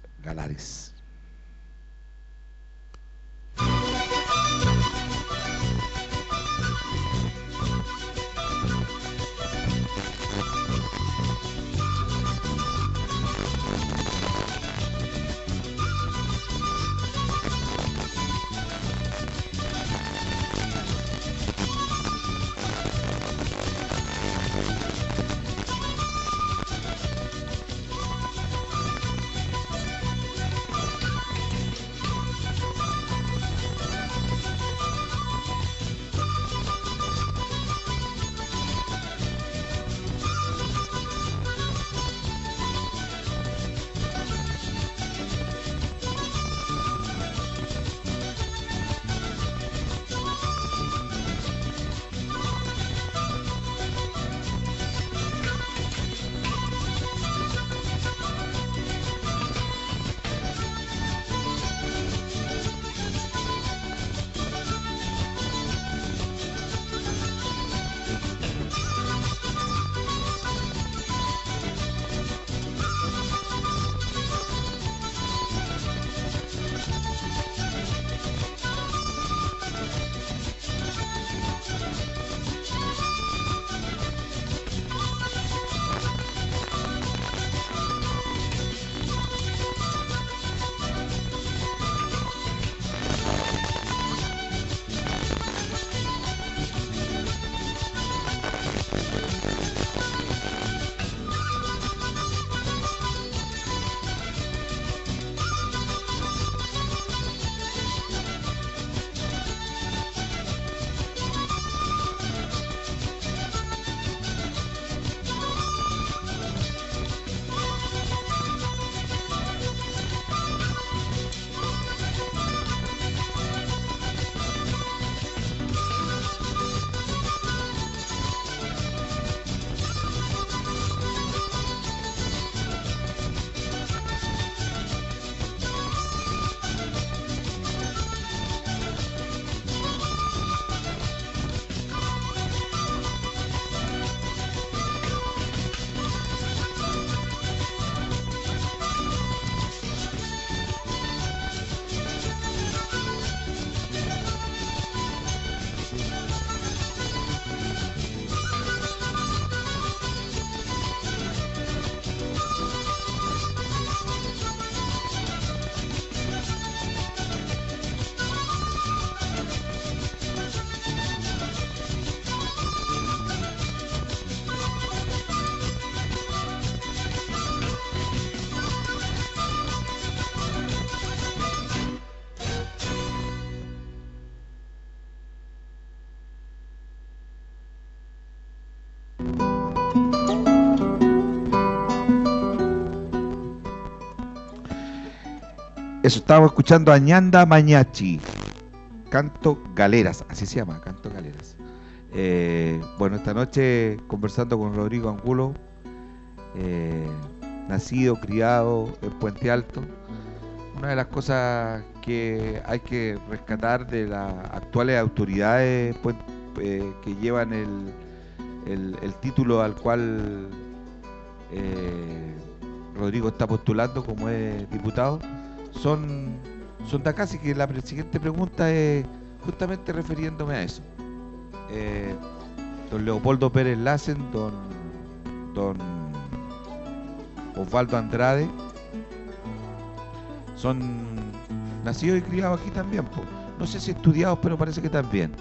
Eso, estábamos escuchando a Ñanda Mañachi, Canto Galeras, así se llama, Canto Galeras. Bueno, esta noche conversando con Rodrigo Angulo, nacido, criado en Puente Alto. Una de las cosas que hay que rescatar de las actuales autoridades que llevan el título al cual Rodrigo está postulando como es diputado, son de acá, así que la siguiente pregunta es justamente refiriéndome a eso. Don Leopoldo Pérez Lassen, don Osvaldo Andrade, son nacidos y criados aquí también, po. No sé si estudiados, pero parece que también.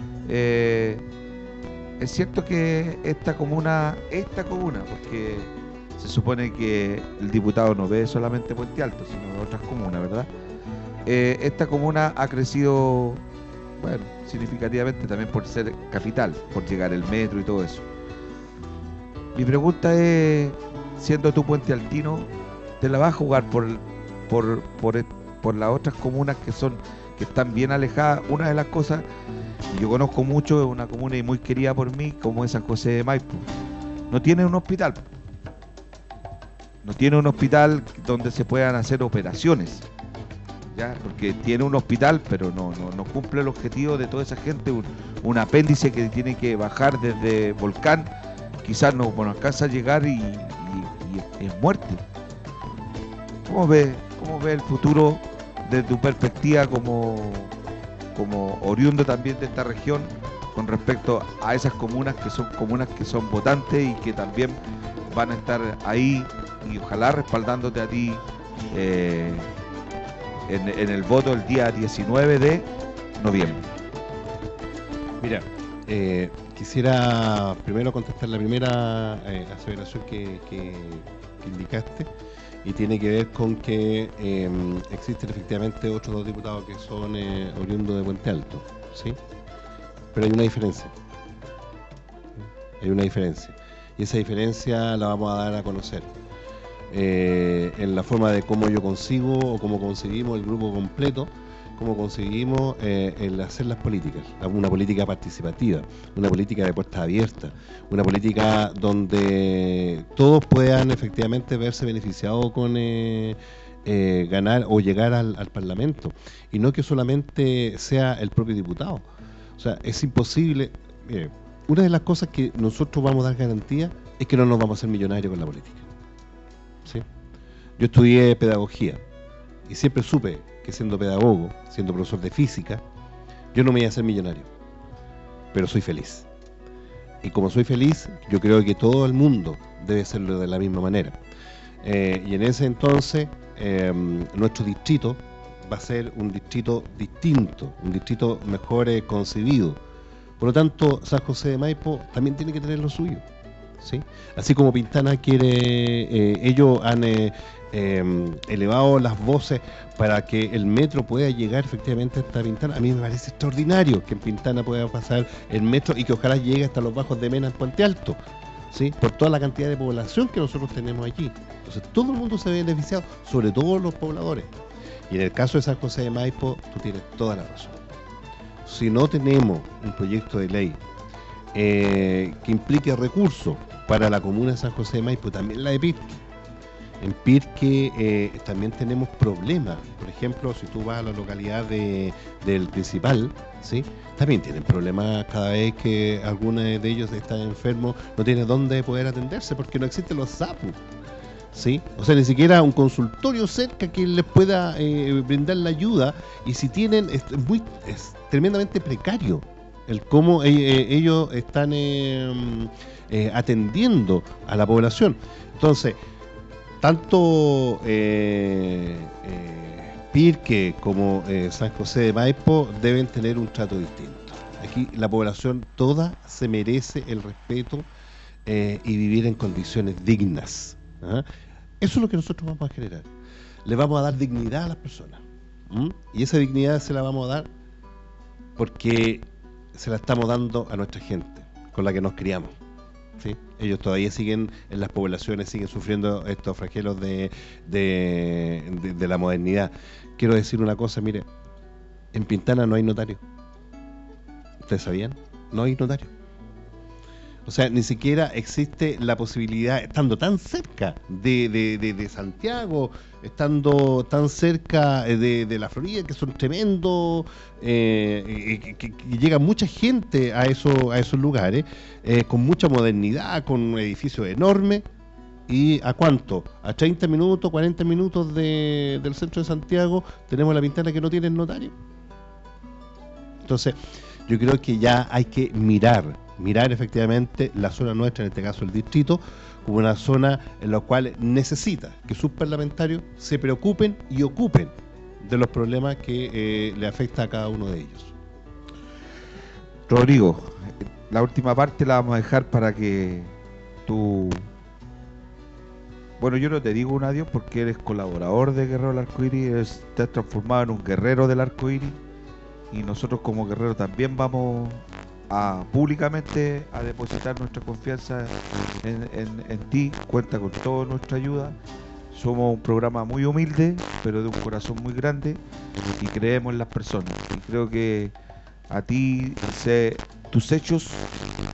Es cierto que esta comuna, porque se supone que el diputado no ve solamente Puente Alto, sino otras comunas, ¿verdad? Esta comuna ha crecido, bueno, significativamente también por ser capital, por llegar el metro y todo eso. Mi pregunta es, siendo tú puentealtino, ¿te la vas a jugar por las otras comunas que están bien alejadas? Una de las cosas, y yo conozco mucho, es una comuna y muy querida por mí, como es San José de Maipo. No tiene un hospital. no tiene un hospital donde se puedan hacer operaciones, ¿ya? Porque tiene un hospital, pero no cumple el objetivo de toda esa gente. Un apéndice que tiene que bajar desde Volcán, quizás no alcanza a llegar y es muerte. ¿Cómo ve el futuro desde tu perspectiva como oriundo también de esta región con respecto a esas comunas que son votantes y que también van a estar ahí y ojalá respaldándote a ti en el voto el día 19 de noviembre? Mira, quisiera primero contestar la primera aseveración que indicaste, y tiene que ver con que existen efectivamente otros 2 diputados que son oriundos de Puente Alto, ¿sí? Pero hay una diferencia. Y esa diferencia la vamos a dar a conocer en la forma de cómo yo consigo o cómo conseguimos el grupo completo, cómo conseguimos el hacer las políticas, una política participativa, una política de puertas abiertas, una política donde todos puedan efectivamente verse beneficiados con ganar o llegar al Parlamento, y no que solamente sea el propio diputado. O sea, es imposible. Mire, una de las cosas que nosotros vamos a dar garantía es que no nos vamos a hacer millonarios con la política, ¿sí? Yo estudié pedagogía y siempre supe que siendo pedagogo, siendo profesor de física, yo no me iba a hacer millonario, pero soy feliz. Y como soy feliz, yo creo que todo el mundo debe serlo de la misma manera. Y en ese entonces, nuestro distrito va a ser un distrito distinto, un distrito mejor concebido. Por lo tanto, San José de Maipo también tiene que tener lo suyo, ¿sí? Así como Pintana quiere, ellos han elevado las voces para que el metro pueda llegar efectivamente hasta Pintana. A mí me parece extraordinario que en Pintana pueda pasar el metro y que ojalá llegue hasta los bajos de Mena en Puente Alto, ¿sí? Por toda la cantidad de población que nosotros tenemos allí. Entonces todo el mundo se ve beneficiado, sobre todo los pobladores. Y en el caso de San José de Maipo, tú tienes toda la razón. Si no tenemos un proyecto de ley que implique recursos para la comuna de San José de Maipo, también la de Pirque. En Pirque también tenemos problemas. Por ejemplo, si tú vas a la localidad del Principal, ¿sí? También tienen problemas cada vez que alguno de ellos está enfermo, no tiene dónde poder atenderse porque no existen los SAPU, ¿sí? O sea, ni siquiera un consultorio cerca que les pueda brindar la ayuda, y si tienen, es tremendamente precario el cómo ellos están atendiendo a la población. Entonces, tanto Pirque como San José de Maipo deben tener un trato distinto. Aquí la población toda se merece el respeto y vivir en condiciones dignas. ¿Ah? Eso es lo que nosotros vamos a generar. Le vamos a dar dignidad a las personas. Y esa dignidad se la vamos a dar porque se la estamos dando a nuestra gente, con la que nos criamos, ¿sí? Ellos todavía siguen en las poblaciones, siguen sufriendo estos flagelos de la modernidad. Quiero decir una cosa, mire, en Pintana no hay notario. ¿Ustedes sabían? No hay notario. O sea, ni siquiera existe la posibilidad, estando tan cerca de Santiago, estando tan cerca de la Florida, que son tremendos, que llega mucha gente a esos lugares, con mucha modernidad, con un edificio enorme. ¿Y a cuánto? A 30 minutos, 40 minutos del centro de Santiago tenemos la Pintana que no tiene notario. Entonces, yo creo que ya hay que mirar efectivamente la zona nuestra, en este caso el distrito, como una zona en la cual necesita que sus parlamentarios se preocupen y ocupen de los problemas que le afecta a cada uno de ellos. Rodrigo, la última parte la vamos a dejar para que tú... Bueno, yo no te digo un adiós porque eres colaborador de Guerrero del Arcoíris, te has transformado en un guerrero del Arcoíris, y nosotros como guerreros también vamos públicamente a depositar nuestra confianza en ti. Cuenta con toda nuestra ayuda. Somos un programa muy humilde, pero de un corazón muy grande, y creemos en las personas. Y creo que a ti tus hechos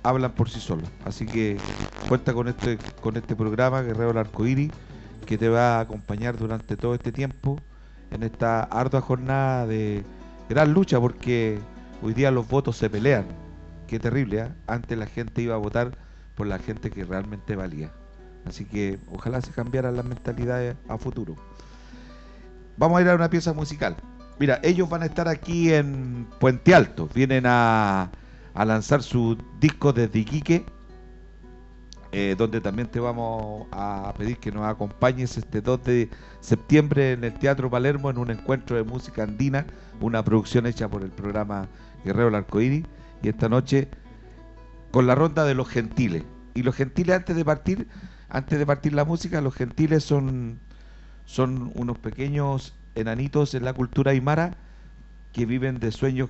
hablan por sí solos. Así que cuenta con este programa, Guerrero del Arcoíris, que te va a acompañar durante todo este tiempo en esta ardua jornada de gran lucha, porque hoy día los votos se pelean. Qué terrible, ¿eh? Antes la gente iba a votar por la gente que realmente valía. Así que ojalá se cambiaran las mentalidades a futuro. Vamos a ir a una pieza musical. Mira, ellos van a estar aquí en Puente Alto. Vienen a lanzar su disco desde Iquique, donde también te vamos a pedir que nos acompañes este 2 de septiembre en el Teatro Palermo en un encuentro de música andina, una producción hecha por el programa Guerrero del Arcoíris, y esta noche con la ronda de Los Gentiles. Y Los Gentiles, antes de partir la música, Los Gentiles son unos pequeños enanitos en la cultura aymara que viven de sueños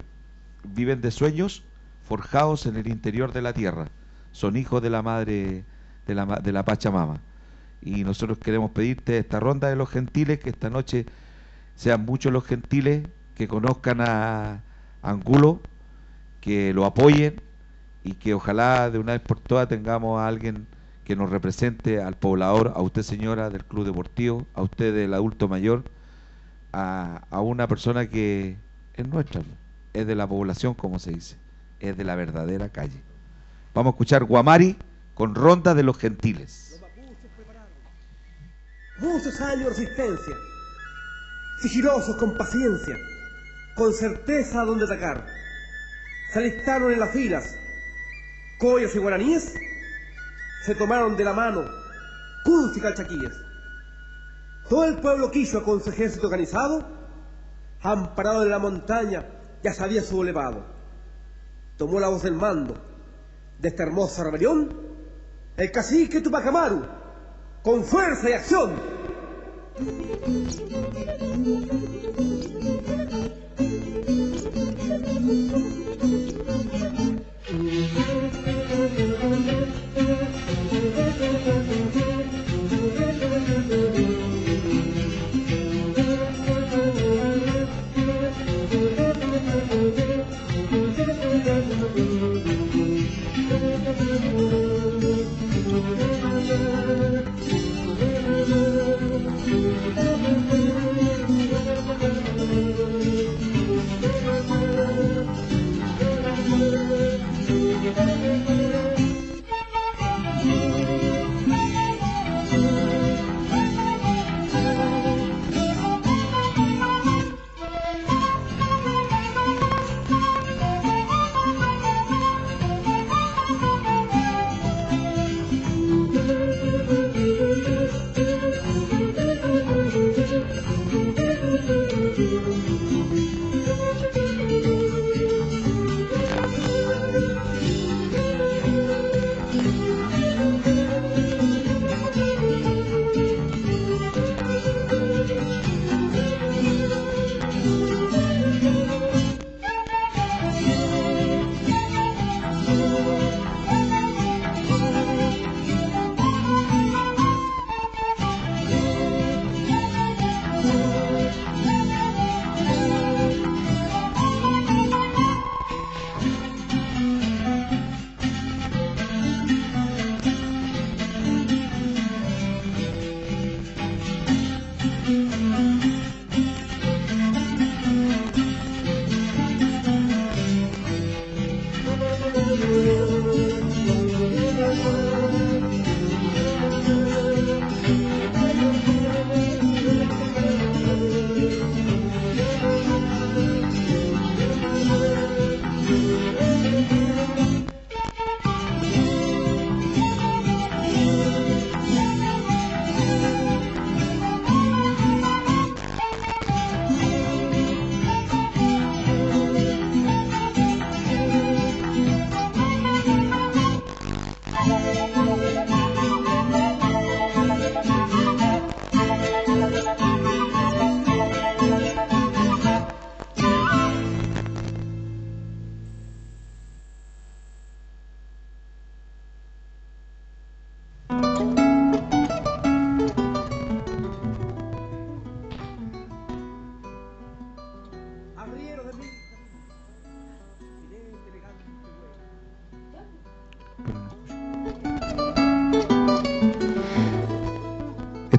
forjados en el interior de la tierra. Son hijos de la madre de la Pachamama. Y nosotros queremos pedirte esta ronda de Los Gentiles, que esta noche sean muchos los gentiles que conozcan a Angulo, que lo apoyen, y que ojalá de una vez por todas tengamos a alguien que nos represente, al poblador, a usted señora del Club Deportivo, a usted del adulto mayor, a una persona que es nuestra, es de la población, como se dice, es de la verdadera calle. Vamos a escuchar Guamari con Ronda de Los Gentiles. Los mapuches prepararon muchos años de resistencia, sigilosos con paciencia, con certeza a dónde atacar. Se alistaron en las filas, collos y guaraníes se tomaron de la mano, cudos y calchaquíes. Todo el pueblo quiso con su ejército organizado, amparado en la montaña, ya sabía su elevado. Tomó la voz del mando de esta hermosa rebelión el cacique Tupac Amaru, con fuerza y acción.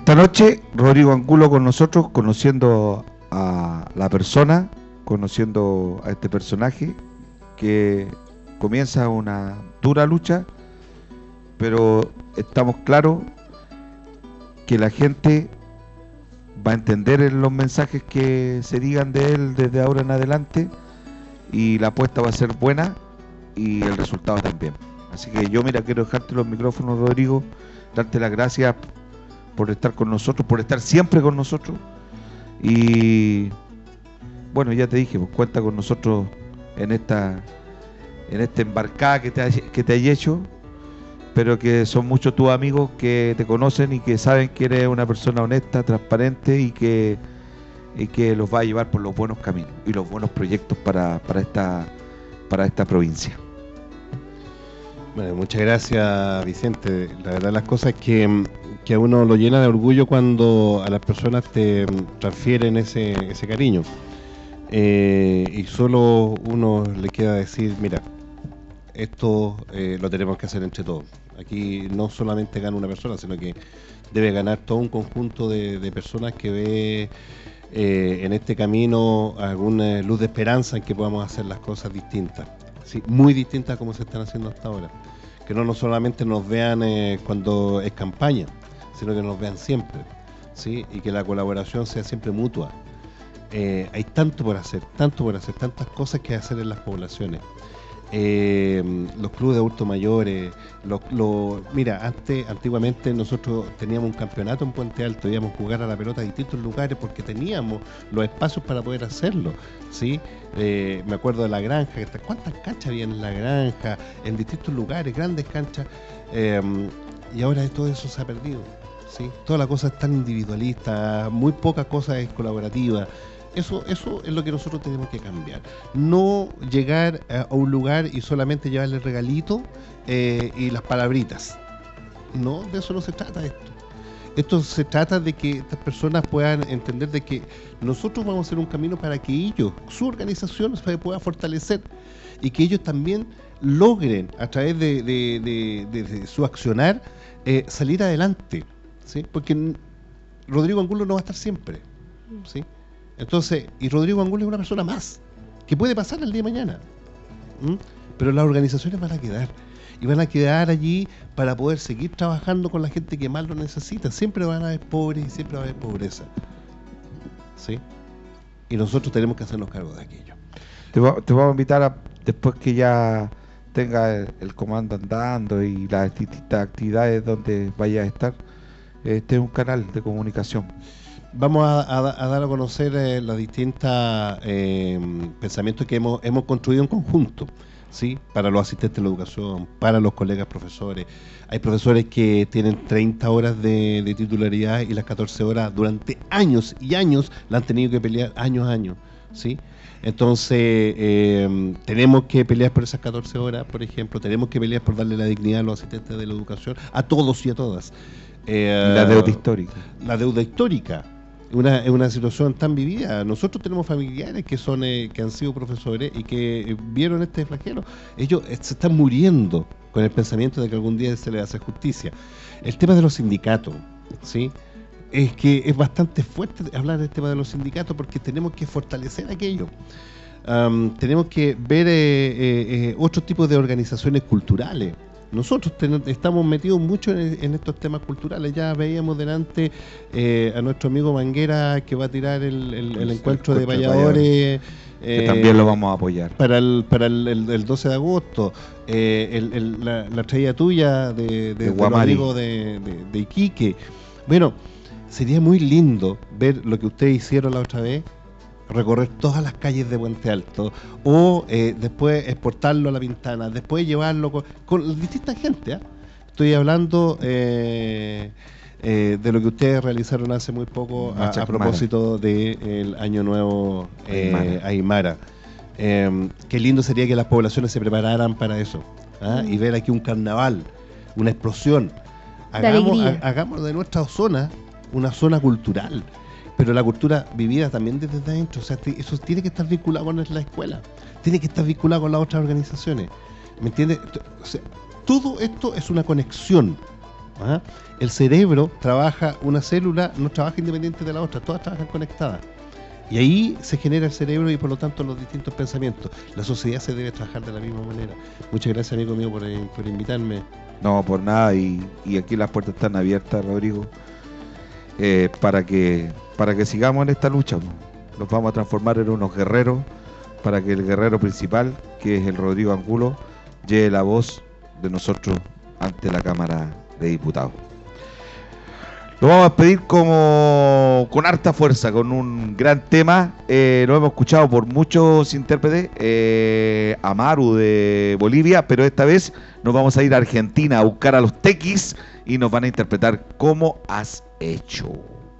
Esta noche, Rodrigo Angulo con nosotros, conociendo a la persona, conociendo a este personaje que comienza una dura lucha, pero estamos claros que la gente va a entender en los mensajes que se digan de él desde ahora en adelante, y la apuesta va a ser buena y el resultado también. Así que yo, mira, quiero dejarte los micrófonos, Rodrigo, darte las gracias por estar con nosotros, por estar siempre con nosotros, y bueno, ya te dije, pues cuenta con nosotros en esta embarcada que te hay hecho, pero que son muchos tus amigos que te conocen y que saben que eres una persona honesta, transparente, y que los va a llevar por los buenos caminos y los buenos proyectos para esta provincia. Bueno, muchas gracias, Vicente. La verdad, las cosas que a uno lo llena de orgullo cuando a las personas te transfieren ese cariño. Y solo uno le queda decir, mira, esto lo tenemos que hacer entre todos. Aquí no solamente gana una persona, sino que debe ganar todo un conjunto de personas que ve en este camino alguna luz de esperanza en que podamos hacer las cosas distintas, ¿sí? Muy distintas a como se están haciendo hasta ahora. Que no solamente nos vean cuando es campaña, sino que nos vean siempre, ¿sí? Y que la colaboración sea siempre mutua. Hay tanto por hacer, tantas cosas que hacer en las poblaciones. Los clubes de adultos mayores, mira, antiguamente nosotros teníamos un campeonato en Puente Alto, íbamos a jugar a la pelota a distintos lugares porque teníamos los espacios para poder hacerlo, ¿sí? Me acuerdo de la granja, cuántas canchas había en la granja, en distintos lugares, grandes canchas, y ahora todo eso se ha perdido, ¿sí? Toda la cosa es tan individualista, muy poca cosa es colaborativa. Eso es lo que nosotros tenemos que cambiar. No llegar a un lugar y solamente llevarle el regalito y las palabritas. No, de eso no se trata esto. Esto se trata de que estas personas puedan entender de que nosotros vamos a hacer un camino para que ellos, su organización, se pueda fortalecer y que ellos también logren, a través de su accionar, salir adelante, ¿sí? Porque Rodrigo Angulo no va a estar siempre, ¿sí? Entonces, y Rodrigo Angulo es una persona más, que puede pasar el día de mañana. Pero las organizaciones van a quedar, y van a quedar allí para poder seguir trabajando con la gente que más lo necesita. Siempre van a haber pobres y siempre va a haber pobreza, ¿sí? Y nosotros tenemos que hacernos cargo de aquello. Te vamos a invitar después que ya tenga el comando andando y las distintas actividades donde vaya a estar, este es un canal de comunicación. Vamos a dar a conocer los distintos pensamientos que hemos construido en conjunto, ¿sí? Para los asistentes de la educación, para los colegas profesores. Hay profesores que tienen 30 horas de titularidad y las 14 horas durante años y años la han tenido que pelear años a años, ¿sí? Entonces, tenemos que pelear por esas 14 horas, por ejemplo, tenemos que pelear por darle la dignidad a los asistentes de la educación, a todos y a todas. La deuda histórica. La deuda histórica. Es una situación tan vivida. Nosotros tenemos familiares que han sido profesores y que vieron este flagelo. Ellos se están muriendo con el pensamiento de que algún día se les hace justicia. El tema de los sindicatos, ¿sí? Es que es bastante fuerte hablar del tema de los sindicatos porque tenemos que fortalecer aquello. Tenemos que ver otros tipos de organizaciones culturales. Nosotros estamos metidos mucho en estos temas culturales. Ya veíamos delante a nuestro amigo Manguera que va a tirar el encuentro de valladores, que también lo vamos a apoyar para el 12 de agosto. La traída tuya de Guamari, de Iquique. Bueno, sería muy lindo ver lo que ustedes hicieron la otra vez, recorrer todas las calles de Puente Alto, o después exportarlo a La Pintana, después llevarlo con distintas gente, ¿eh? Estoy hablando de lo que ustedes realizaron hace muy poco a propósito del Año Nuevo Aymara. Qué lindo sería que las poblaciones se prepararan para eso, y ver aquí un carnaval, una explosión. Hagamos de nuestra zona una zona cultural, pero la cultura vivida también desde adentro. O sea, eso tiene que estar vinculado con la escuela, tiene que estar vinculado con las otras organizaciones, ¿me entiendes? O sea, todo esto es una conexión, ¿ah? El cerebro trabaja, una célula no trabaja independiente de la otra, todas trabajan conectadas. Y ahí se genera el cerebro y por lo tanto los distintos pensamientos. La sociedad se debe trabajar de la misma manera. Muchas gracias, amigo mío, por invitarme. No, por nada, y aquí las puertas están abiertas, Rodrigo, para que sigamos en esta lucha. Nos vamos a transformar en unos guerreros, para que el guerrero principal, que es el Rodrigo Angulo, lleve la voz de nosotros ante la Cámara de Diputados. Lo vamos a pedir con harta fuerza, con un gran tema. Lo hemos escuchado por muchos intérpretes, Amaru de Bolivia, pero esta vez nos vamos a ir a Argentina a buscar a los Tequis y nos van a interpretar ¿Cómo has hecho?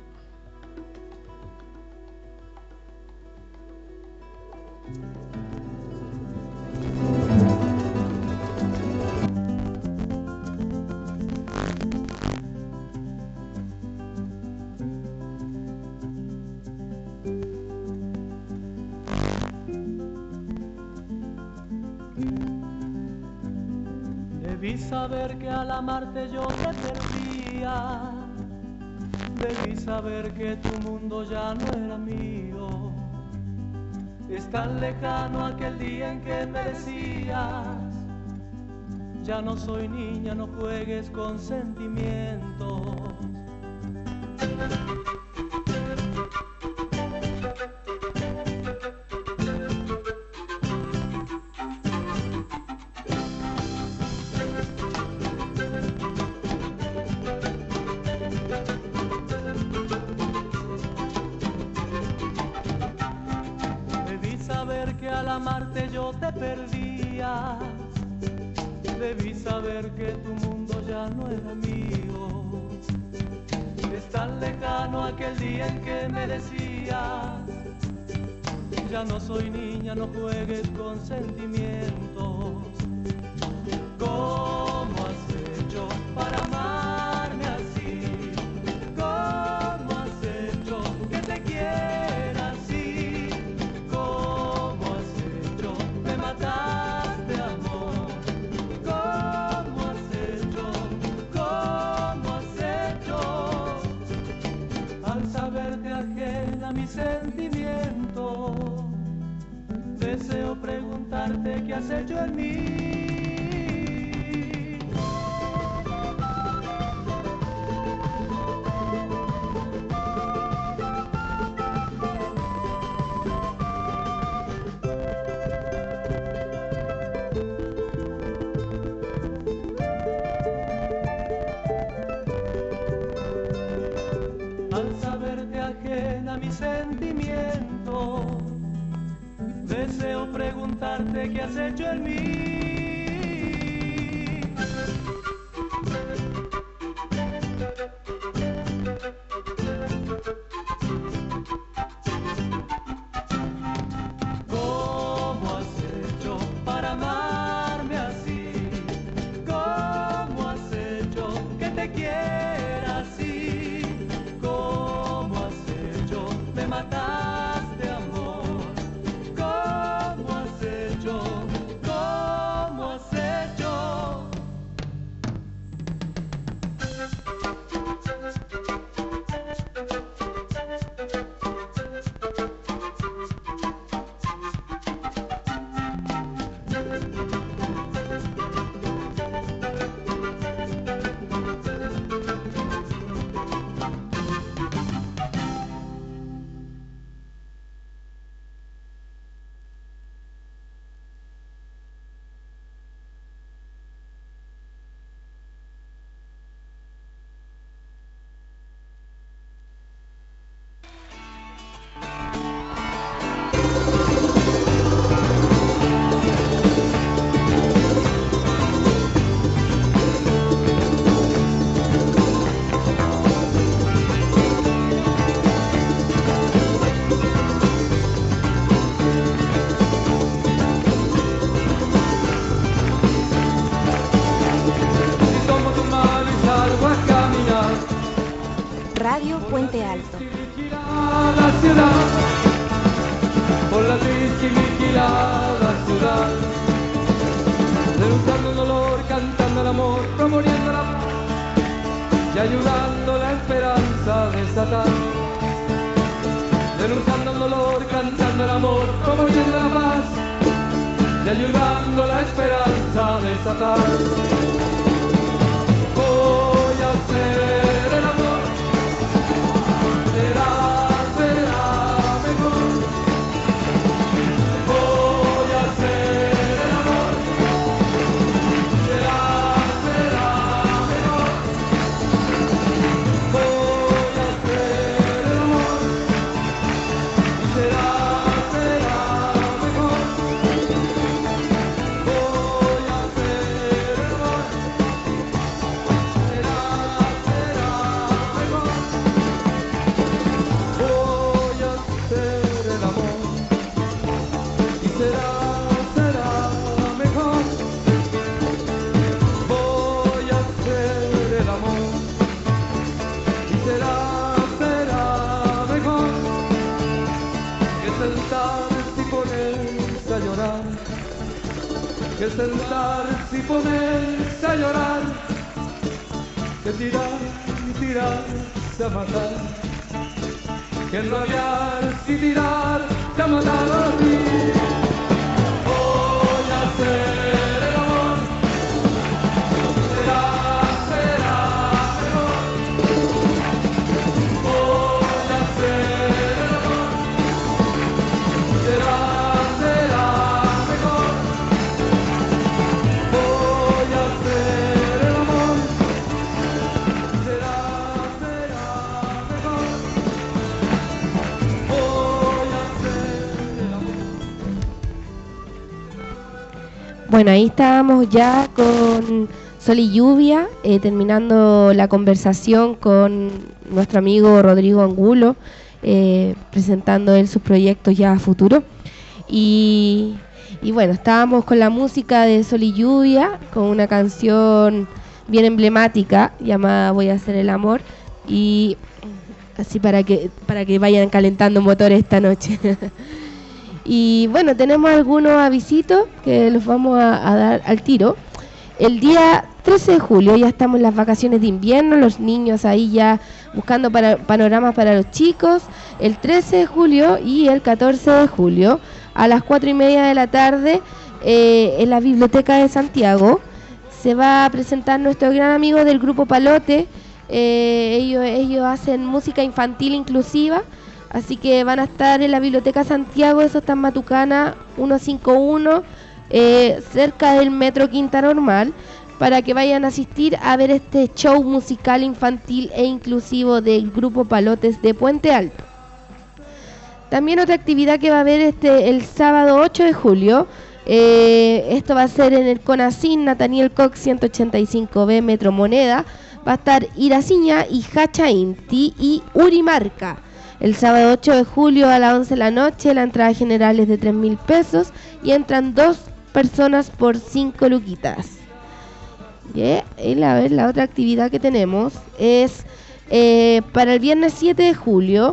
Debí saber que al amarte yo te perdía. Debí saber que tu mundo ya no era mío. Es tan lejano aquel día en que me decías: ya no soy niña, no juegues con sentimientos. Amarte yo te perdía. Debí saber que tu mundo ya no era mío. Es tan lejano aquel día en que me decías: ya no soy niña, no juegues con sentimientos. ¿Cómo has hecho para amarme así? ¿Cómo has hecho que te quiera así? Mataste, amor. ¿Cómo has hecho? ¿Cómo has hecho? Al saberte ajena a mis sentimientos, deseo preguntarte qué has hecho en mí. Mi sentimiento, deseo preguntarte qué has hecho en mí. ¿Cómo has hecho para amarme así? ¿Cómo has hecho que te quiera así? Me mataste, amor. ¿Cómo has hecho? ¿Cómo has hecho? Radio Puente Alto. La ciudad, por la triste y vigilada ciudad, denunciando el dolor, cantando el amor, proponiendo la paz, y ayudando la esperanza a desatar, denunciando el dolor, cantando el amor, promoviendo la paz y ayudando la esperanza a desatar. Voy a hacer el amor, será mejor. Voy a hacer el amor, será mejor. Voy a hacer el amor, será mejor. Voy a hacer el amor, será mejor. Voy a hacer el amor y será mejor. Voy a hacer el amor y será mejor que sentarse y ponerse a llorar, que sentarse y ponerse a llorar, que tirar y tirarse a matar, que enrabiarse y tirarse a matar a ti. Voy a hacer el amor, será mejor. Voy a hacer el amor, será mejor. Voy a hacer el amor, será mejor. Voy a hacer el amor. Bueno, ahí estábamos ya con Sol y Lluvia, terminando la conversación con nuestro amigo Rodrigo Angulo, presentando él sus proyectos ya a futuro. Y bueno, estábamos con la música de Sol y Lluvia, con una canción bien emblemática llamada Voy a hacer el amor, y así para que vayan calentando motores esta noche. Y bueno, tenemos algunos avisitos que los vamos a dar al tiro. El día 13 de julio ya estamos en las vacaciones de invierno, los niños ahí ya buscando panoramas para los chicos. El 13 de julio y el 14 de julio a las 4:30 de la tarde en la Biblioteca de Santiago se va a presentar nuestro gran amigo del Grupo Palote. Ellos hacen música infantil inclusiva, así que van a estar en la Biblioteca Santiago, eso está en Matucana 151, cerca del Metro Quinta Normal, para que vayan a asistir a ver este show musical infantil e inclusivo del Grupo Palotes de Puente Alto. También otra actividad que va a haber el sábado 8 de julio, esto va a ser en el Conacín Nathaniel Cox 185B Metro Moneda. Va a estar Iraciña y Hacha Inti y Urimarca. El sábado 8 de julio a las 11 de la noche, la entrada general es de 3.000 pesos y entran 2 personas por 5 luquitas. Y la otra actividad que tenemos es para el viernes 7 de julio,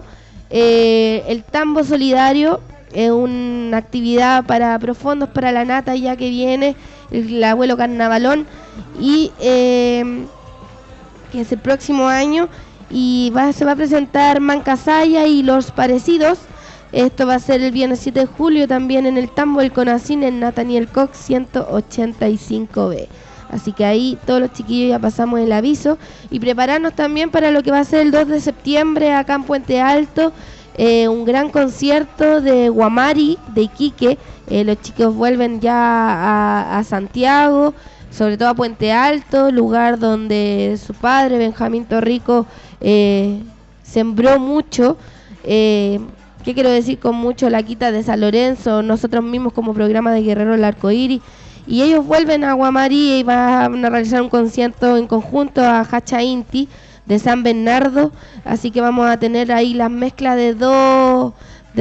el Tambo Solidario, es una actividad para profundos para la nata ya que viene el abuelo Carnavalón, y que es el próximo año, y se va a presentar Mancasaya y Los Parecidos. Esto va a ser el viernes 7 de julio también en el Tambo del Conacín en Nathaniel Cox 185B. Así que ahí todos los chiquillos ya pasamos el aviso, y prepararnos también para lo que va a ser el 2 de septiembre acá en Puente Alto, un gran concierto de Guamari de Iquique. Los chicos vuelven ya a Santiago, sobre todo a Puente Alto, lugar donde su padre Benjamín Torrico sembró mucho. ¿Qué quiero decir con mucho? La Quita de San Lorenzo, nosotros mismos como programa de Guerrero del Arcoíris, y ellos vuelven a Guamari y van a realizar un concierto en conjunto a Hacha Inti de San Bernardo, así que vamos a tener ahí las mezclas de dos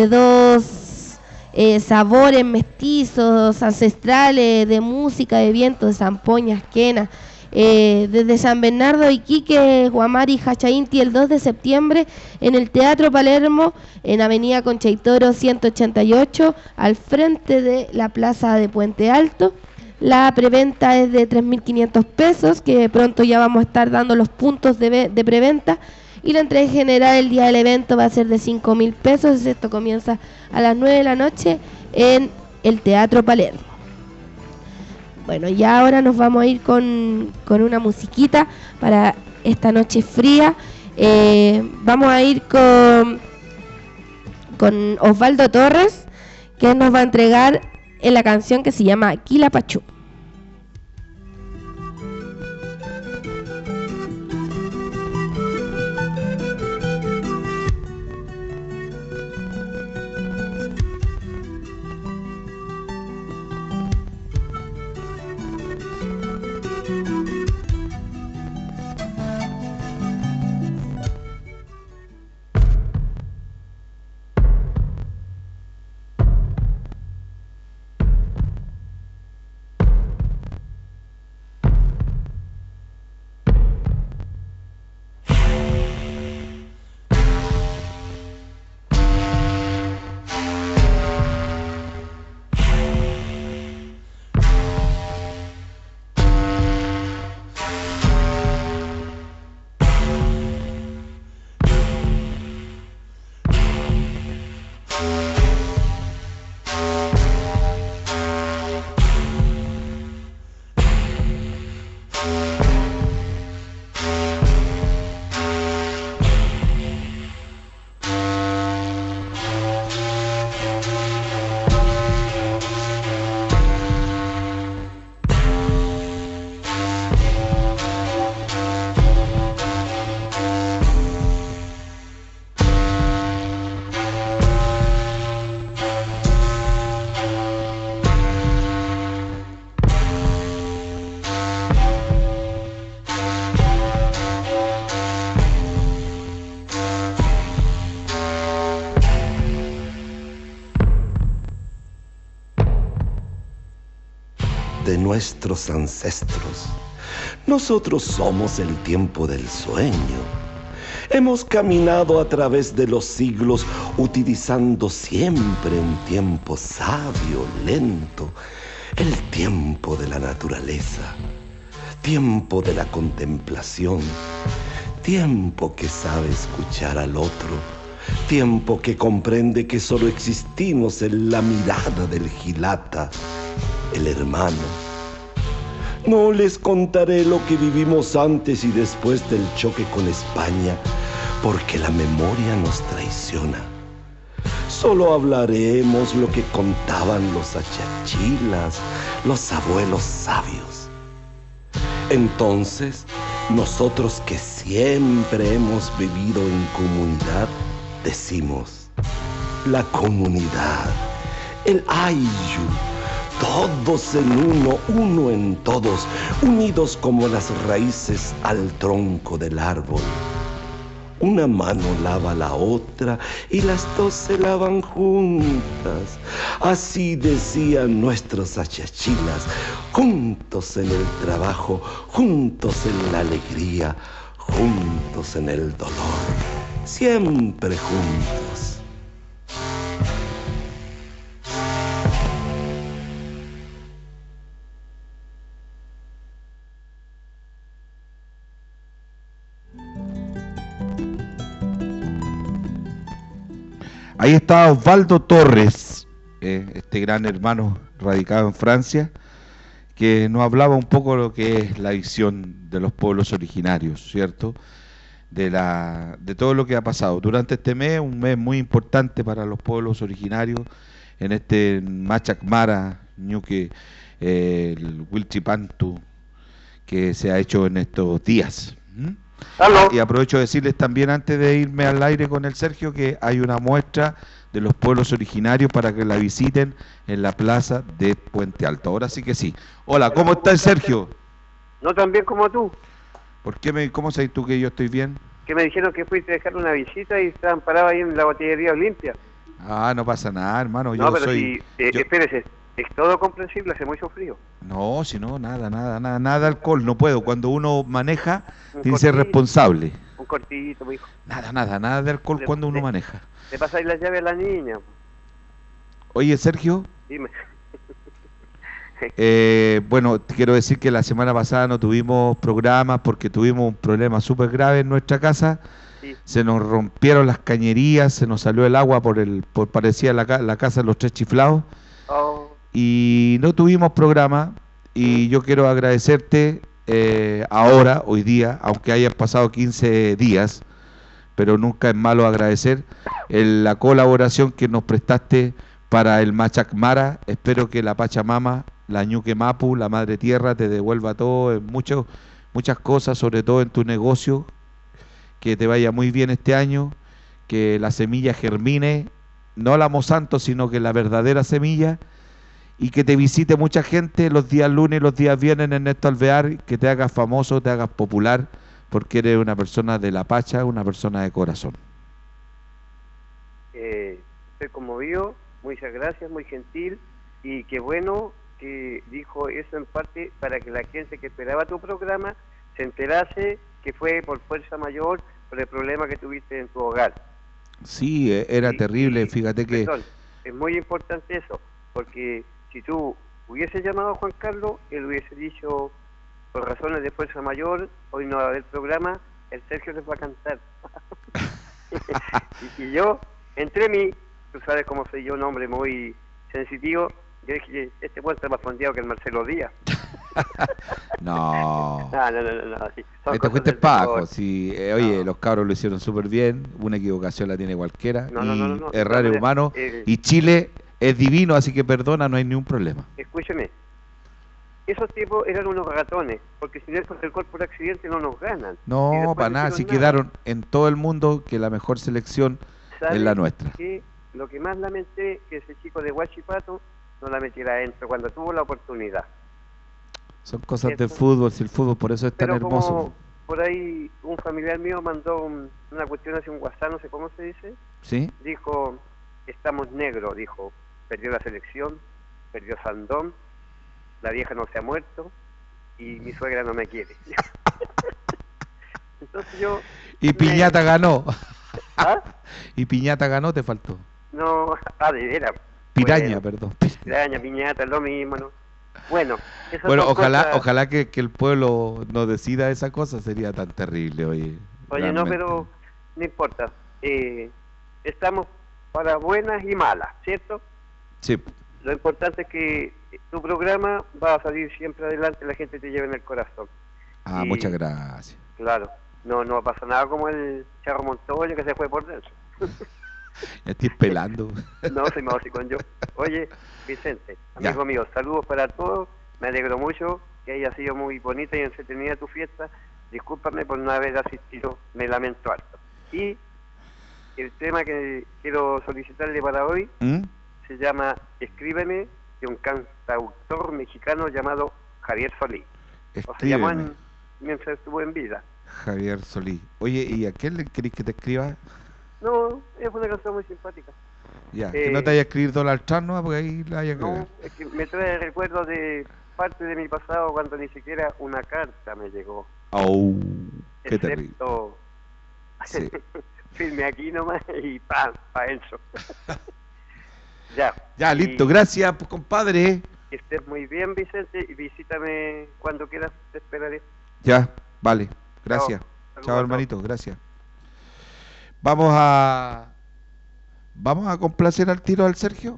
sabores mestizos, ancestrales, de música, de viento, de zampoña, quena, desde San Bernardo, Iquique, Guamari, Hacha Inti, el 2 de septiembre en el Teatro Palermo, en Avenida Concha y Toro 188, al frente de la Plaza de Puente Alto. La preventa es de 3.500 pesos, que pronto ya vamos a estar dando los puntos de preventa. Y la entrega general el día del evento va a ser de 5.000 pesos. Esto comienza a las 9 de la noche en el Teatro Palermo. Bueno, ya ahora nos vamos a ir con una musiquita para esta noche fría. Vamos a ir con Osvaldo Torres, que nos va a entregar en la canción que se llama Quilapachú. De nuestros ancestros. Nosotros somos el tiempo del sueño. Hemos caminado a través de los siglos utilizando siempre un tiempo sabio, lento, el tiempo de la naturaleza, tiempo de la contemplación, tiempo que sabe escuchar al otro, tiempo que comprende que solo existimos en la mirada del Gilata, el hermano. No les contaré lo que vivimos antes y después del choque con España, porque la memoria nos traiciona. Solo hablaremos lo que contaban los achachilas, los abuelos sabios. Entonces, nosotros que siempre hemos vivido en comunidad, decimos, la comunidad, el ayllu, todos en uno, uno en todos, unidos como las raíces al tronco del árbol. Una mano lava la otra y las dos se lavan juntas. Así decían nuestros achachilas, juntos en el trabajo, juntos en la alegría, juntos en el dolor, siempre juntos. Ahí está Osvaldo Torres, este gran hermano radicado en Francia, que nos hablaba un poco de lo que es la visión de los pueblos originarios, ¿cierto? De todo lo que ha pasado durante este mes, un mes muy importante para los pueblos originarios, en este Machacmara, Ñuque, el Huilchipantu, que se ha hecho en estos días. Y aprovecho de decirles también, antes de irme al aire con el Sergio, que hay una muestra de los pueblos originarios para que la visiten en la plaza de Puente Alto. Ahora sí que sí. Hola, ¿cómo estás, Sergio? No tan bien como tú. ¿Por qué cómo sabes tú que yo estoy bien? Que me dijeron que fuiste a dejar una visita y estaban parados ahí en la botillería Olimpia. Ah, no pasa nada, hermano. No, pero si, espérese, es todo comprensible, hace mucho frío. No, si no, nada de alcohol, no puedo. Cuando uno maneja, tiene que ser responsable. Un cortito, mi hijo. Nada de alcohol cuando uno maneja. Le pasáis la llave a la niña. Oye, Sergio. Dime. Bueno, te quiero decir que la semana pasada no tuvimos programas porque tuvimos un problema súper grave en nuestra casa. Sí. Se nos rompieron las cañerías, se nos salió el agua por parecía la casa de los Tres Chiflados. Oh, Y no tuvimos programa. Y yo quiero agradecerte ahora, hoy día, aunque hayan pasado 15 días, pero nunca es malo agradecer la colaboración que nos prestaste para el Machacmara. Espero que la Pachamama, la Ñuque Mapu, la Madre Tierra te devuelva todo, muchas cosas, sobre todo en tu negocio, que te vaya muy bien este año, que la semilla germine, no la Monsanto, sino que la verdadera semilla, y que te visite mucha gente los días lunes y los días viernes en Ernesto Alvear, que te hagas famoso, te hagas popular, porque eres una persona de la Pacha, una persona de corazón. Estoy conmovido, muchas gracias, muy gentil, y qué bueno que dijo eso en parte para que la gente que esperaba tu programa se enterase que fue por fuerza mayor por el problema que tuviste en tu hogar. Sí, era terrible, fíjate que... Perdón, es muy importante eso, porque si tú hubieses llamado a Juan Carlos, él hubiese dicho, por razones de fuerza mayor, hoy no va a haber programa, el Sergio les va a cantar. y yo, entre mí, tú sabes cómo soy yo, un hombre muy sensitivo, yo dije, este puede estar más fondeado que el Marcelo Díaz. No. No, sí. Te fuiste Paco, sí, oye, los cabros lo hicieron súper bien, una equivocación la tiene cualquiera, errar es humano, y Chile es divino, así que perdona, no hay ningún problema. Escúcheme, esos tipos eran unos ratones, porque si no es por el gol por accidente no nos ganan. No, para nada, si quedaron en todo el mundo que la mejor selección es la nuestra. Que lo que más lamenté que ese chico de Huachipato no la metiera adentro cuando tuvo la oportunidad. Son cosas del fútbol, si el fútbol por eso es tan hermoso. Como por ahí un familiar mío mandó una cuestión hacia un WhatsApp, no sé cómo se dice. ¿Sí? Dijo, estamos negros, dijo, perdió la selección, perdió Sandón, la vieja no se ha muerto y mi suegra no me quiere. Entonces yo... Y Piñata ganó. ¿Ah? Y Piñata ganó, te faltó. No, de veras. Piraña, perdón. Piraña, Piñata, lo mismo, ¿no? Bueno, ojalá que el pueblo no decida esa cosa, sería tan terrible, oye. Oye, realmente. No, pero no importa. Estamos para buenas y malas, ¿cierto? Sí. Lo importante es que tu programa va a salir siempre adelante, la gente te lleva en el corazón. Ah, muchas gracias. Claro, no pasa nada como el Charro Montoya que se fue por dentro. Ya estoy pelando. No, soy más con yo. Oye, Vicente, amigo mío, saludos para todos. Me alegro mucho que haya sido muy bonita y entretenida tu fiesta. Discúlpame por no haber asistido, me lamento harto. Y el tema que quiero solicitarle para hoy se llama Escríbeme, de un cantautor mexicano llamado Javier Solís. O se llamó mientras estuvo en vida. Javier Solís. Oye, ¿y a quién le querés que te escriba? No, es una canción muy simpática. Ya, que no te haya escrito Donald Trump, ¿no? Porque ahí la haya No, es que me trae recuerdos de parte de mi pasado cuando ni siquiera una carta me llegó. Oh, qué terrible. Sí. Firme aquí nomás y pa' eso. Ya, listo, gracias, compadre. Que estés muy bien, Vicente, y visítame cuando quieras, te esperaré. Ya, vale, gracias. Chao, hermanito, gracias. Vamos a complacer al tiro al Sergio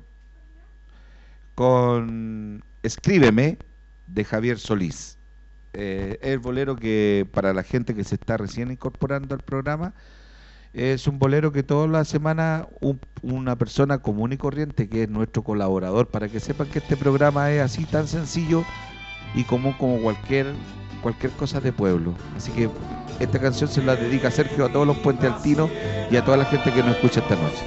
con Escríbeme de Javier Solís. El bolero que para la gente que se está recién incorporando al programa es un bolero que toda la semana una persona común y corriente que es nuestro colaborador, para que sepan que este programa es así tan sencillo y común como cualquier cosa de pueblo. Así que esta canción se la dedica Sergio a todos los puentes altinos y a toda la gente que nos escucha esta noche.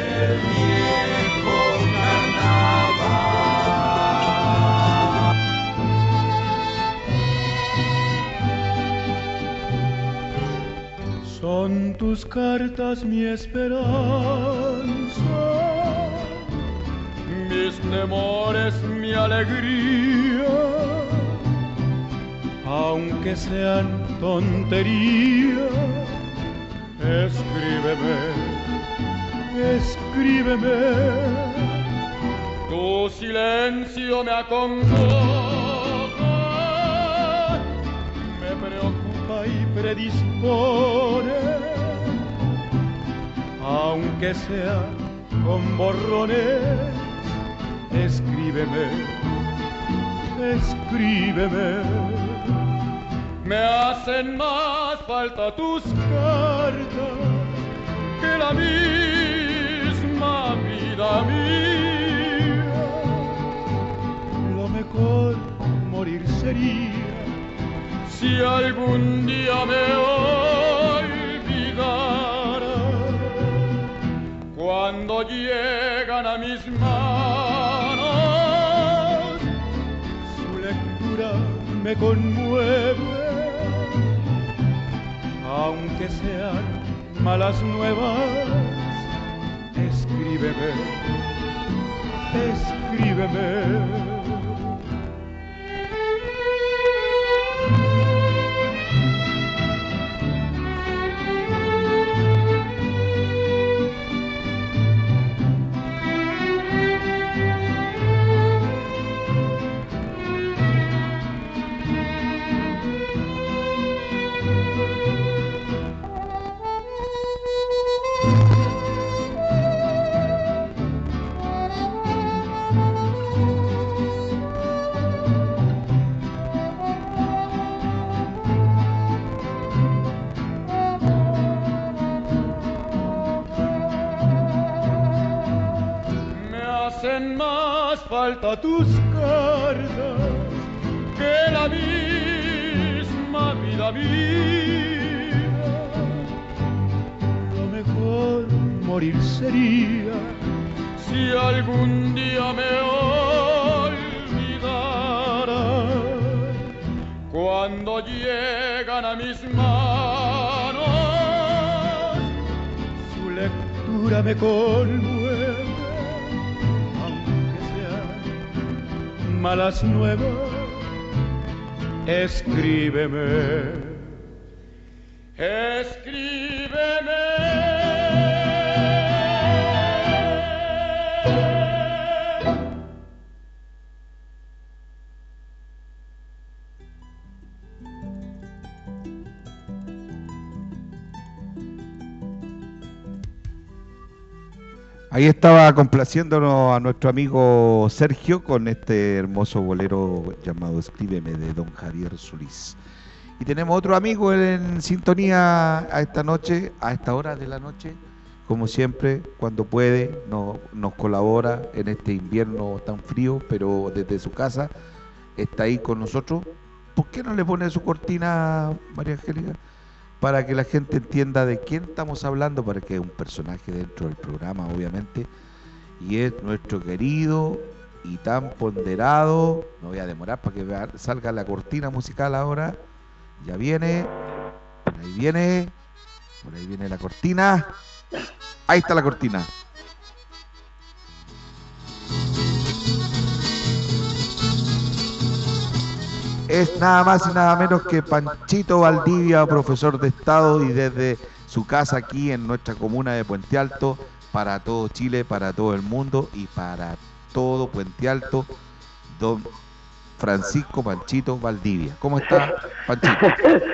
Son tus cartas mi esperanza, mis temores mi alegría, aunque sean tonterías. Escríbeme, Tu silencio me acongoja, me preocupa y predispone, aunque sea con borrones. Escríbeme, escríbeme. Me hacen más falta tus cartas que la misma vida mía. Lo mejor morir sería si algún día me olvidara. Cuando llegan a mis manos, su lectura me conmueve, aunque sean malas nuevas. Escríbeme, escríbeme. Falta tus cartas que la misma vida mía. Lo mejor morir sería si algún día me olvidara. Cuando llegan a mis manos, su lectura me conmueve, malas nuevas. Escríbeme, escríbeme. Ahí estaba complaciéndonos a nuestro amigo Sergio con este hermoso bolero llamado Escríbeme de don Javier Solís. Y tenemos otro amigo en sintonía a esta noche, a esta hora de la noche, como siempre, cuando puede, nos colabora en este invierno tan frío, pero desde su casa está ahí con nosotros. ¿Por qué no le pone su cortina, María Angélica? Para que la gente entienda de quién estamos hablando, para que es un personaje dentro del programa, obviamente, y es nuestro querido y tan ponderado. No voy a demorar para que salga la cortina musical ahora. Ya viene, por ahí viene la cortina. Ahí está la cortina. Es nada más y nada menos que Panchito Valdivia, profesor de Estado, y desde su casa aquí en nuestra comuna de Puente Alto, para todo Chile, para todo el mundo y para todo Puente Alto, don Francisco Panchito Valdivia. ¿Cómo está, Panchito?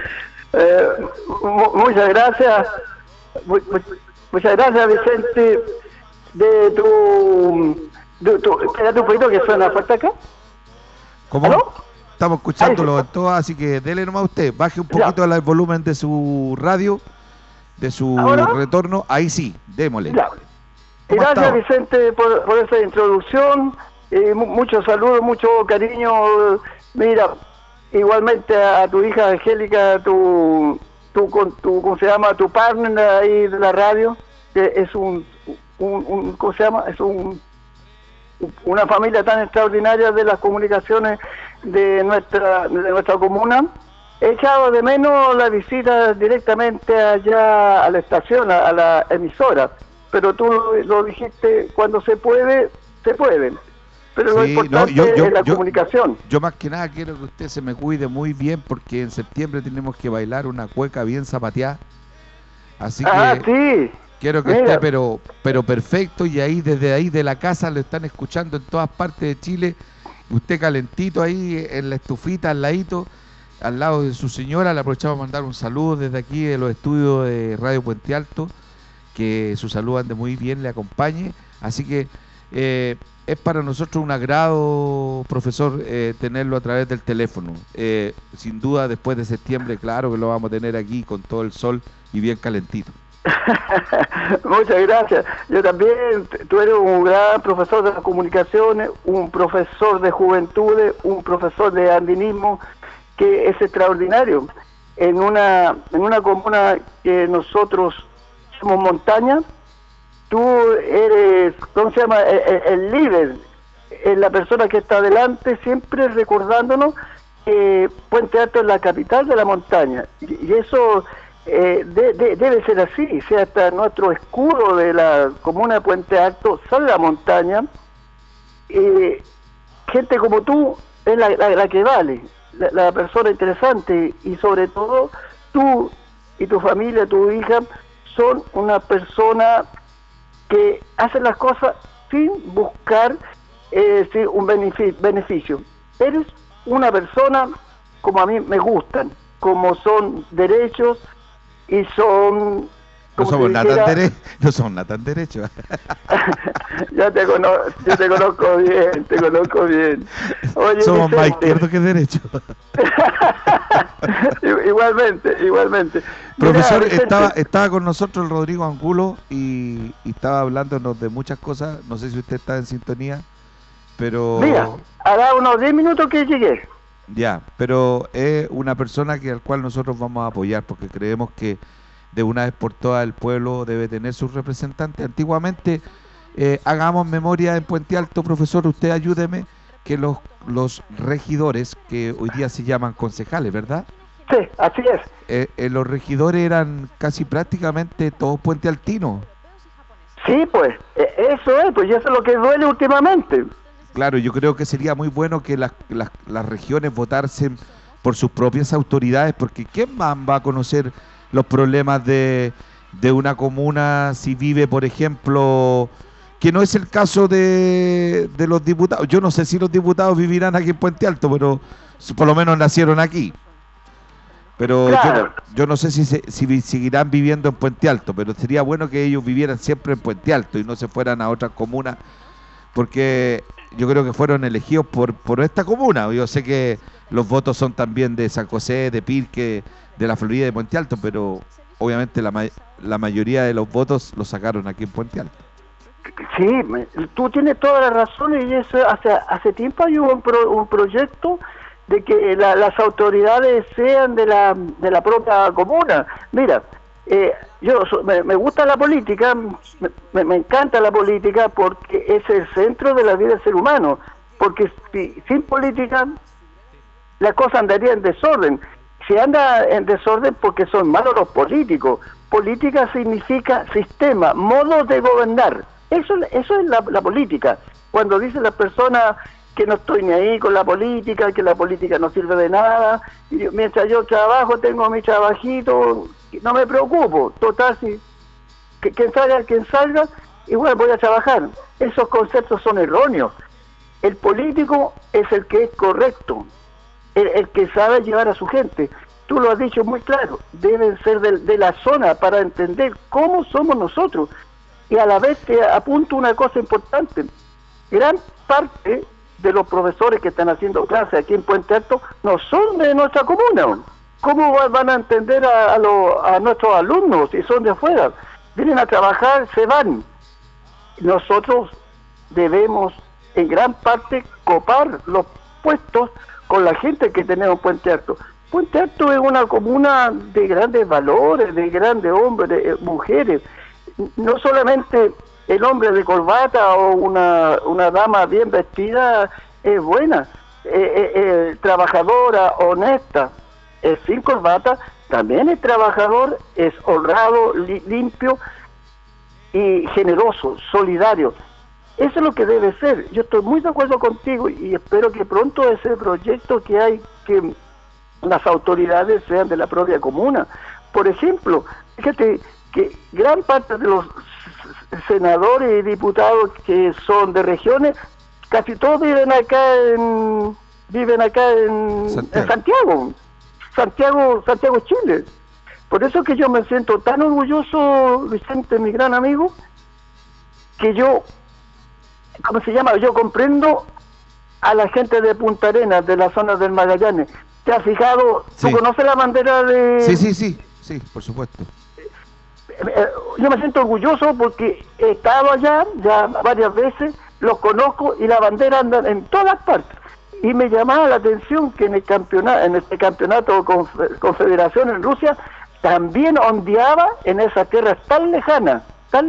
Muchas gracias. Muchas gracias, Vicente, de tu espérate un poquito que suena fuerte acá. ¿Cómo? ¿Aló? Estamos escuchándolo todo, así que dele nomás usted, baje un poquito el volumen de su radio, de su retorno, ahí sí, démosle. Gracias, Vicente, por esa introducción, muchos saludos, mucho cariño. Mira, igualmente a tu hija Angélica, ¿cómo se llama? Tu partner ahí de la radio, que es ¿cómo se llama? Es una familia tan extraordinaria de las comunicaciones de nuestra comuna. He echado de menos la visita directamente allá a la estación, a la emisora, pero tú lo dijiste, cuando se puede, se puede. Pero lo importante es la comunicación. Yo más que nada quiero que usted se me cuide muy bien, porque en septiembre tenemos que bailar una cueca bien zapateada. Así que sí. Quiero que esté pero perfecto, y desde ahí de la casa lo están escuchando en todas partes de Chile. Usted calentito ahí en la estufita al ladito, al lado de su señora. Le aprovechamos a mandar un saludo desde aquí de los estudios de Radio Puente Alto, que su salud ande muy bien, le acompañe. Así que es para nosotros un agrado, profesor, tenerlo a través del teléfono. Sin duda, después de septiembre, claro que lo vamos a tener aquí con todo el sol y bien calentito. Muchas gracias. Yo también, tú eres un gran profesor de las comunicaciones, un profesor de juventudes, un profesor de andinismo, que es extraordinario. En una comuna que nosotros somos montaña, tú eres, ¿cómo se llama?, el líder, la persona que está adelante, siempre recordándonos que Puente Alto es la capital de la montaña, y eso debe ser así. Si hasta nuestro escudo de la comuna de Puente Alto sale la montaña, gente como tú es la que vale, la persona interesante, y sobre todo tú y tu familia, tu hija, son una persona que hacen las cosas sin buscar un beneficio. Eres una persona como a mí me gustan, como son derechos y son... No somos nada tan derechos. Yo te conozco bien. Oye, somos más izquierdos que derechos. Igualmente. Profesor, Mira, estaba con nosotros el Rodrigo Angulo y estaba hablándonos de muchas cosas. No sé si usted está en sintonía, pero... Mira, hará unos 10 minutos que llegué. Ya, pero es una persona al cual nosotros vamos a apoyar, porque creemos que de una vez por todas el pueblo debe tener sus representantes. Antiguamente, hagamos memoria en Puente Alto, profesor, usted ayúdeme, que los regidores, que hoy día se llaman concejales, ¿verdad? Sí, así es. Los regidores eran casi prácticamente todos puentealtinos. Sí, pues, eso es, y eso es lo que duele últimamente. Claro, yo creo que sería muy bueno que las regiones votasen por sus propias autoridades, porque ¿quién más va a conocer los problemas de una comuna si vive, por ejemplo, que no es el caso de los diputados? Yo no sé si los diputados vivirán aquí en Puente Alto, pero por lo menos nacieron aquí. Pero claro, yo no sé si seguirán viviendo en Puente Alto, pero sería bueno que ellos vivieran siempre en Puente Alto y no se fueran a otras comunas, porque yo creo que fueron elegidos por esta comuna. Yo sé que los votos son también de San José, de Pirque, de la Florida, de Puente Alto, pero obviamente la mayoría de los votos los sacaron aquí en Puente Alto. Sí, tú tienes toda la razón, y eso hace tiempo hay un proyecto de que las autoridades sean de la propia comuna. Mira, me gusta la política, me encanta la política, porque es el centro de la vida del ser humano, porque sin política la cosa andaría en desorden. Si anda en desorden porque son malos los políticos. Política significa sistema, modo de gobernar. Eso es la política. Cuando dicen las personas que no estoy ni ahí con la política, que la política no sirve de nada, y mientras yo trabajo, tengo mi trabajito, no me preocupo. Total, si quien salga, igual voy a trabajar. Esos conceptos son erróneos. El político es el que es correcto, el que sabe llevar a su gente. Tú lo has dicho muy claro, deben ser de la zona para entender cómo somos nosotros. Y a la vez te apunto una cosa importante: gran parte de los profesores que están haciendo clases aquí en Puente Alto no son de nuestra comuna. ¿Cómo van a entender a nuestros alumnos si son de afuera? Vienen a trabajar, se van. Nosotros debemos en gran parte copar los puestos con la gente que tenemos en Puente Alto. Puente Alto es una comuna de grandes valores, de grandes hombres, mujeres. No solamente el hombre de corbata o una dama bien vestida es buena, trabajadora, honesta. Sin corbata también es trabajador, es honrado, limpio y generoso, solidario. Eso es lo que debe ser. Yo estoy muy de acuerdo contigo y espero que pronto ese proyecto que hay, que las autoridades sean de la propia comuna. Por ejemplo, fíjate, que gran parte de los senadores y diputados que son de regiones, casi todos viven acá en Santiago, Chile. Por eso que yo me siento tan orgulloso, Vicente, mi gran amigo, que yo comprendo a la gente de Punta Arenas, de la zona del Magallanes. ¿Te has fijado? Sí. ¿Tú conoces la bandera de...? Sí, por supuesto. Yo me siento orgulloso porque he estado allá ya varias veces, los conozco y la bandera anda en todas partes. Y me llamaba la atención que en este campeonato confederación en Rusia también ondeaba en esas tierras tan lejanas.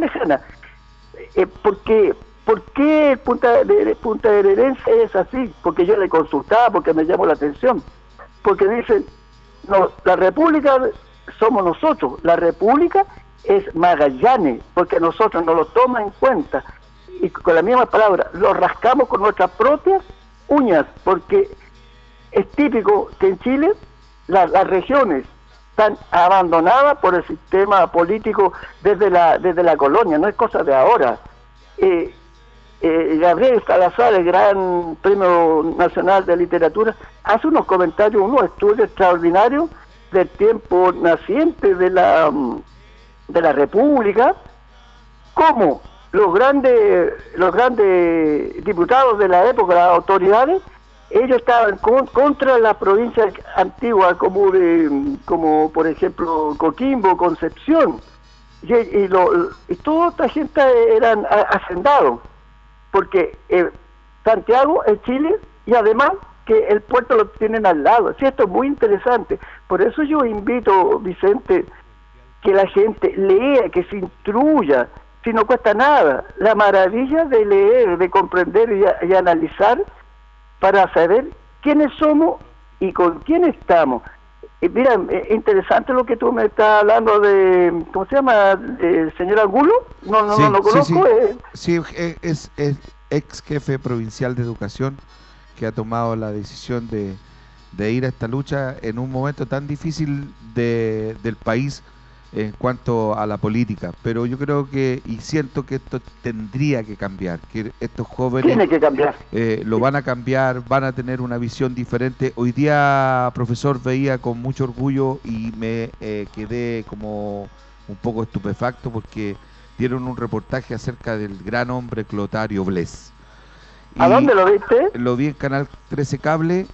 ¿Por qué Punta Arenense es así? Porque yo le consultaba, porque me llamó la atención. Porque dicen, no, la República somos nosotros, la República es Magallanes, porque nosotros no lo toman en cuenta. Y con la misma palabra, lo rascamos con nuestras propias uñas, porque es típico que en Chile las regiones están abandonadas por el sistema político desde la colonia, no es cosa de ahora. Gabriel Salazar, el gran Premio Nacional de Literatura, hace unos comentarios, unos estudios extraordinarios del tiempo naciente de la República, como los grandes diputados de la época, las autoridades, ellos estaban contra las provincias antiguas como por ejemplo Coquimbo, Concepción, y toda esta gente eran hacendados, porque Santiago es Chile y además que el puerto lo tienen al lado. Sí, esto es muy interesante. Por eso yo invito, Vicente, que la gente lea, que se instruya, si no cuesta nada. La maravilla de leer, de comprender y analizar para saber quiénes somos y con quién estamos. Mira, interesante lo que tú me estás hablando de, ¿cómo se llama? ¿El señor Angulo? No lo conozco. Sí, es ex jefe provincial de educación que ha tomado la decisión de ir a esta lucha en un momento tan difícil del país en cuanto a la política, pero yo creo que y siento que esto tendría que cambiar, que estos jóvenes tiene que cambiar. Lo van a cambiar, van a tener una visión diferente. Hoy día, profesor, veía con mucho orgullo y me quedé como un poco estupefacto porque dieron un reportaje acerca del gran hombre Clotario Blest. ¿A dónde lo viste? Lo vi en Canal 13 Cable,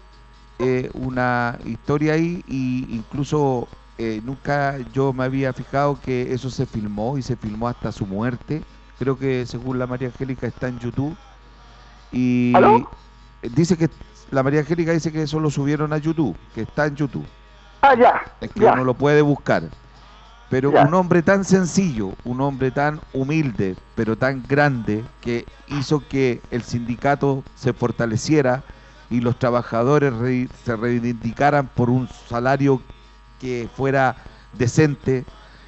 una historia ahí, y incluso nunca yo me había fijado que eso se filmó, y se filmó hasta su muerte. Creo que según la María Angélica está en YouTube. Y ¿aló? Dice que la María Angélica dice que eso lo subieron a YouTube, que está en YouTube. Ah, ya. Es que uno lo puede buscar. Pero un hombre tan sencillo, un hombre tan humilde, pero tan grande, que hizo que el sindicato se fortaleciera y los trabajadores se reivindicaran por un salario que fuera decente,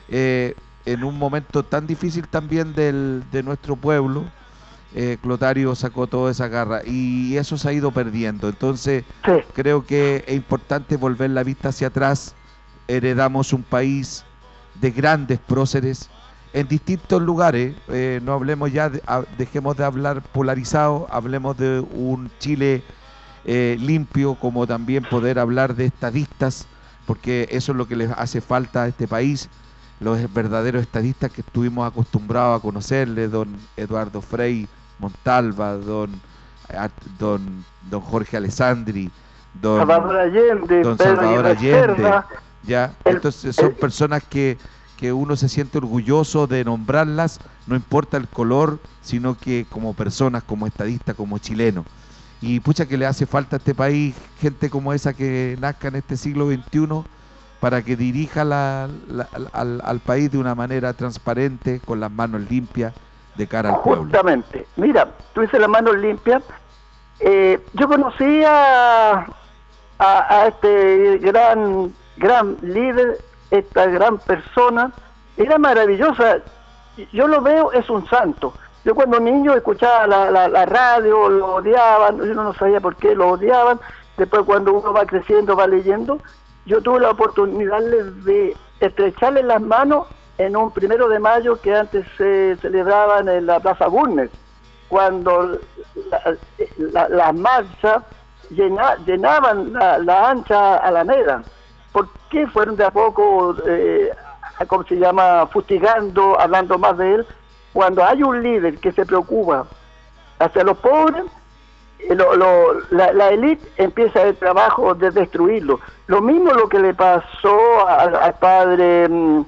en un momento tan difícil también de nuestro pueblo. Clotario sacó toda esa garra y eso se ha ido perdiendo. Entonces creo que es importante volver la vista hacia atrás. Heredamos un país de grandes próceres en distintos lugares. No hablemos ya, dejemos de hablar polarizado, hablemos de un Chile limpio, como también poder hablar de estadistas, porque eso es lo que les hace falta a este país, los verdaderos estadistas que estuvimos acostumbrados a conocerle, don Eduardo Frei Montalva, don Jorge Alessandri, don Salvador Allende, ya. Entonces son personas que uno se siente orgulloso de nombrarlas, no importa el color, sino que como personas, como estadistas, como chilenos. Y pucha que le hace falta a este país gente como esa que nazca en este siglo XXI para que dirija al país de una manera transparente, con las manos limpias, de cara al pueblo. Justamente. Mira, tú dices las manos limpias. Yo conocí a este gran líder, esta gran persona. Era maravillosa. Yo lo veo, es un santo. Yo cuando niño escuchaba la radio, lo odiaban, yo no sabía por qué lo odiaban. Después cuando uno va creciendo, va leyendo, yo tuve la oportunidad de estrecharle las manos en un 1 de mayo que antes se celebraban en la Plaza Bulnes, cuando las marchas llenaban la ancha Alameda. ¿Por qué fueron de a poco, ¿cómo se llama?, fustigando, hablando más de él? Cuando hay un líder que se preocupa hacia los pobres, la élite empieza el trabajo de destruirlo. Lo mismo lo que le pasó al padre,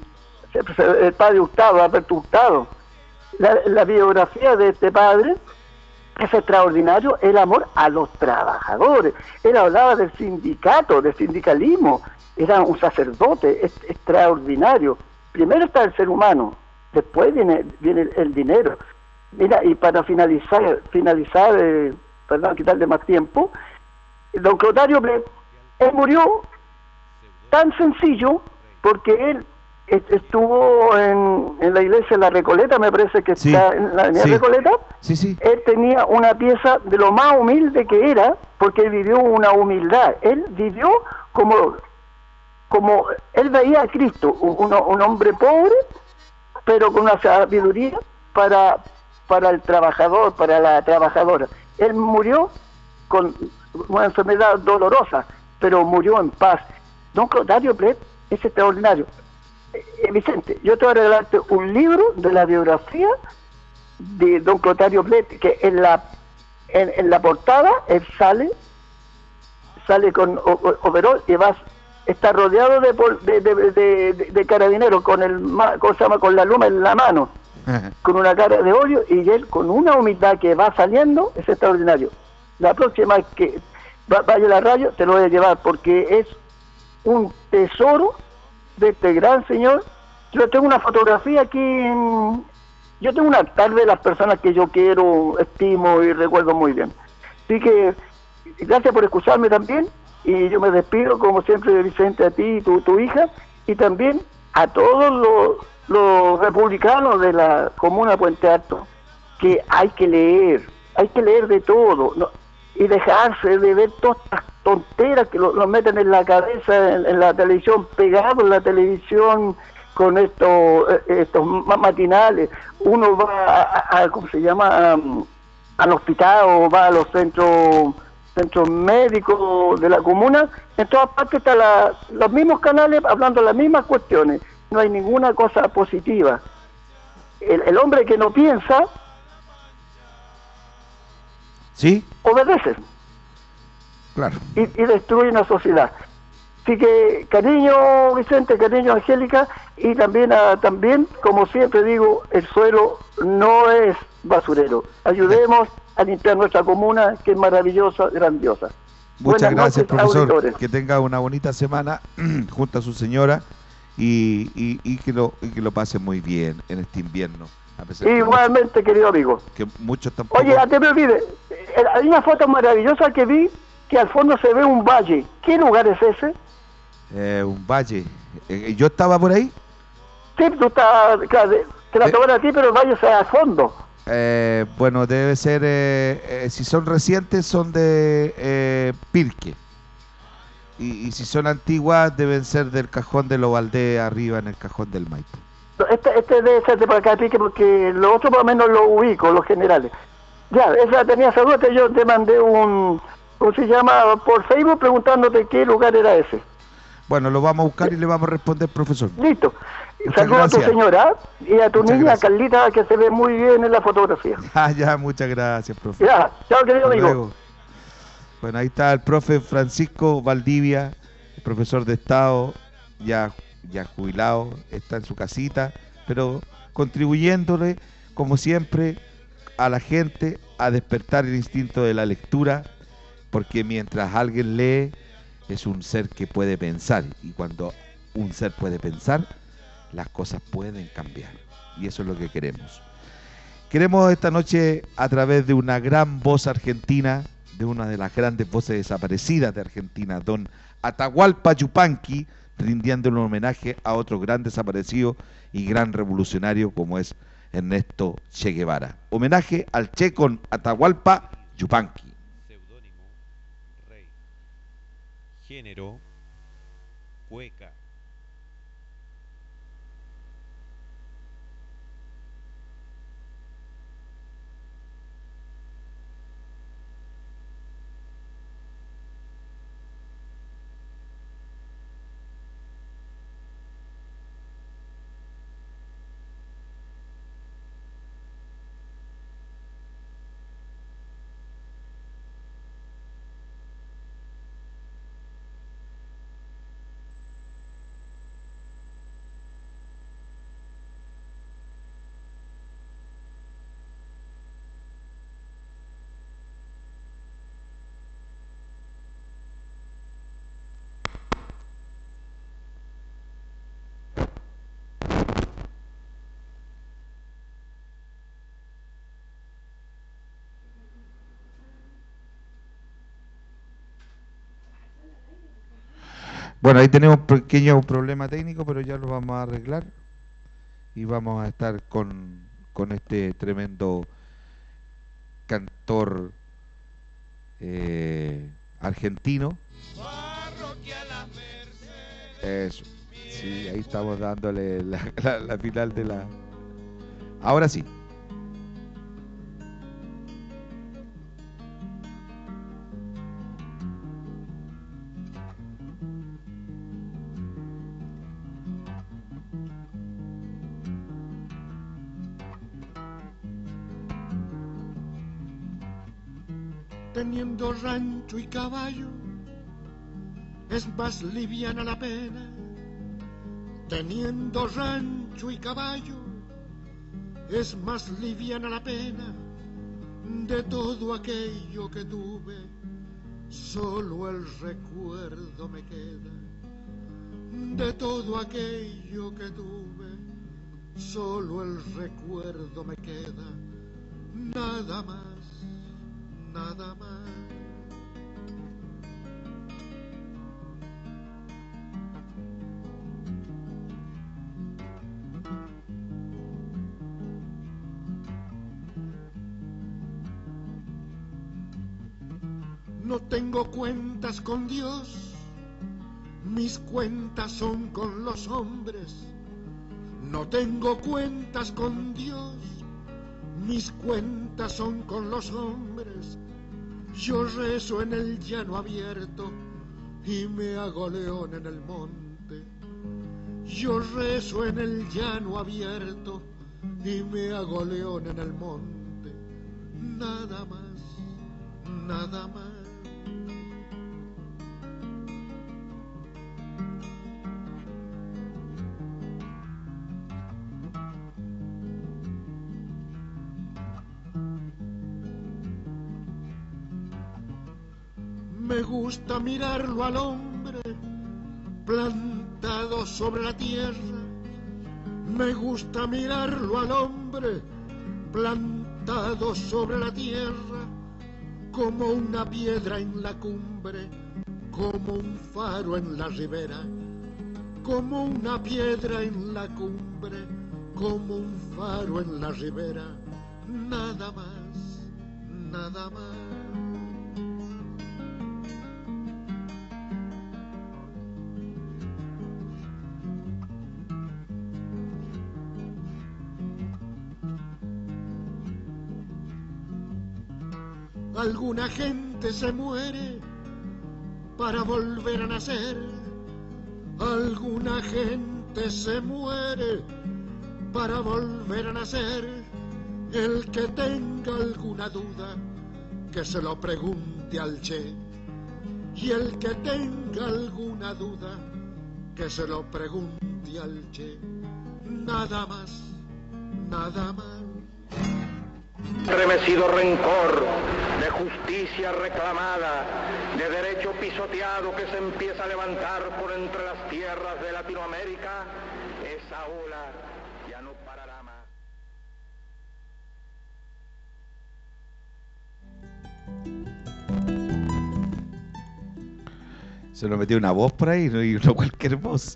el padre Hurtado, Alberto Hurtado. La biografía de este padre es extraordinario, el amor a los trabajadores. Él hablaba del sindicato, del sindicalismo, era un sacerdote extraordinario. Primero está el ser humano, después viene el dinero. Mira, y para finalizar, perdón, quitarle más tiempo, don Clotario Blet, él murió tan sencillo porque él estuvo en la iglesia de La Recoleta, me parece que está en la avenida Recoleta. Él tenía una pieza de lo más humilde que era, porque él vivió una humildad. Él vivió como él veía a Cristo, un hombre pobre, pero con una sabiduría para el trabajador, para la trabajadora. Él murió con una enfermedad dolorosa, pero murió en paz. Don Clotario Blet es extraordinario. Vicente, yo te voy a regalarte un libro de la biografía de don Clotario Blet, que en la portada él sale con overol y está rodeado de carabineros con con la luma en la mano, con una cara de odio, y él con una humildad que va saliendo, es extraordinario. La próxima vez que vaya a la radio te lo voy a llevar, porque es un tesoro de este gran señor. Yo tengo una fotografía aquí, yo tengo un altar de las personas que yo quiero, estimo y recuerdo muy bien. Así que gracias por escucharme también, y yo me despido como siempre de Vicente, a ti y tu hija, y también a todos los republicanos de la comuna de Puente Alto, que hay que leer de todo, ¿no? Y dejarse de ver todas estas tonteras que lo meten en la cabeza en la televisión, pegado en la televisión con estos matinales. Uno va ¿cómo se llama?, al hospital, o va a los centros médicos de la comuna. En todas partes están los mismos canales hablando de las mismas cuestiones. No hay ninguna cosa positiva. El hombre que no piensa, obedece. Claro. Y destruye una sociedad. Así que cariño Vicente, cariño Angélica, y también, como siempre digo, el suelo no es basurero. Ayudemos a limpiar nuestra comuna, que es maravillosa, grandiosa. Muchas gracias, profesor. Auditores. Que tenga una bonita semana junto a su señora y que lo pase muy bien en este invierno. A pesar Igualmente, querido amigo. Que muchos tampoco... Oye, no te me olvides, hay una foto maravillosa que vi, que al fondo se ve un valle. ¿Qué lugar es ese? Un valle. ¿Yo estaba por ahí? Sí, tú estás, claro, te la toman a ti, pero el valle está al fondo. Bueno, debe ser, si son recientes son de Pirque, y si son antiguas deben ser del cajón de Los Valdés, arriba en el cajón del Maipo. Este debe ser de por acá, Pirque, porque los otros por lo menos los ubico, los generales. Ya, esa tenía esa duda, que yo te mandé ¿cómo se llama?, por Facebook, preguntándote qué lugar era ese. Bueno, lo vamos a buscar y le vamos a responder, profesor. Listo. Saludos a tu señora y a tu niña, gracias. Carlita, que se ve muy bien en la fotografía. Ya, muchas gracias, profe. Ya, chao, querido amigo. Luego. Bueno, ahí está el profe Francisco Valdivia, el profesor de Estado, ya jubilado, está en su casita, pero contribuyéndole, como siempre, a la gente a despertar el instinto de la lectura, porque mientras alguien lee, es un ser que puede pensar, y cuando un ser puede pensar, las cosas pueden cambiar, y eso es lo que queremos. Queremos esta noche, a través de una gran voz argentina, de una de las grandes voces desaparecidas de Argentina, don Atahualpa Yupanqui, rindiéndole un homenaje a otro gran desaparecido y gran revolucionario como es Ernesto Che Guevara. Homenaje al Che con Atahualpa Yupanqui. Seudónimo Rey. Género cueca. Bueno, ahí tenemos un pequeño problema técnico, pero ya lo vamos a arreglar. Y vamos a estar con este tremendo cantor argentino. Eso. Sí, ahí estamos dándole la final de la... Ahora sí. Teniendo rancho y caballo, es más liviana la pena. Teniendo rancho y caballo, es más liviana la pena. De todo aquello que tuve, solo el recuerdo me queda. De todo aquello que tuve, solo el recuerdo me queda. Nada más. Nada más. No tengo cuentas con Dios, mis cuentas son con los hombres. No tengo cuentas con Dios, mis cuentas son con los hombres. Yo rezo en el llano abierto y me hago león en el monte. Yo rezo en el llano abierto y me hago león en el monte. Nada más, nada más. Me gusta mirarlo al hombre plantado sobre la tierra. Me gusta mirarlo al hombre plantado sobre la tierra, como una piedra en la cumbre, como un faro en la ribera, como una piedra en la cumbre, como un faro en la ribera. Nada más, nada más. Alguna gente se muere para volver a nacer. Alguna gente se muere para volver a nacer. El que tenga alguna duda, que se lo pregunte al Che. Y el que tenga alguna duda, que se lo pregunte al Che. Nada más, nada más. Remecido rencor, de justicia reclamada, de derecho pisoteado que se empieza a levantar por entre las tierras de Latinoamérica, esa ola ya no parará más. Se nos metió una voz por ahí, y no cualquier voz.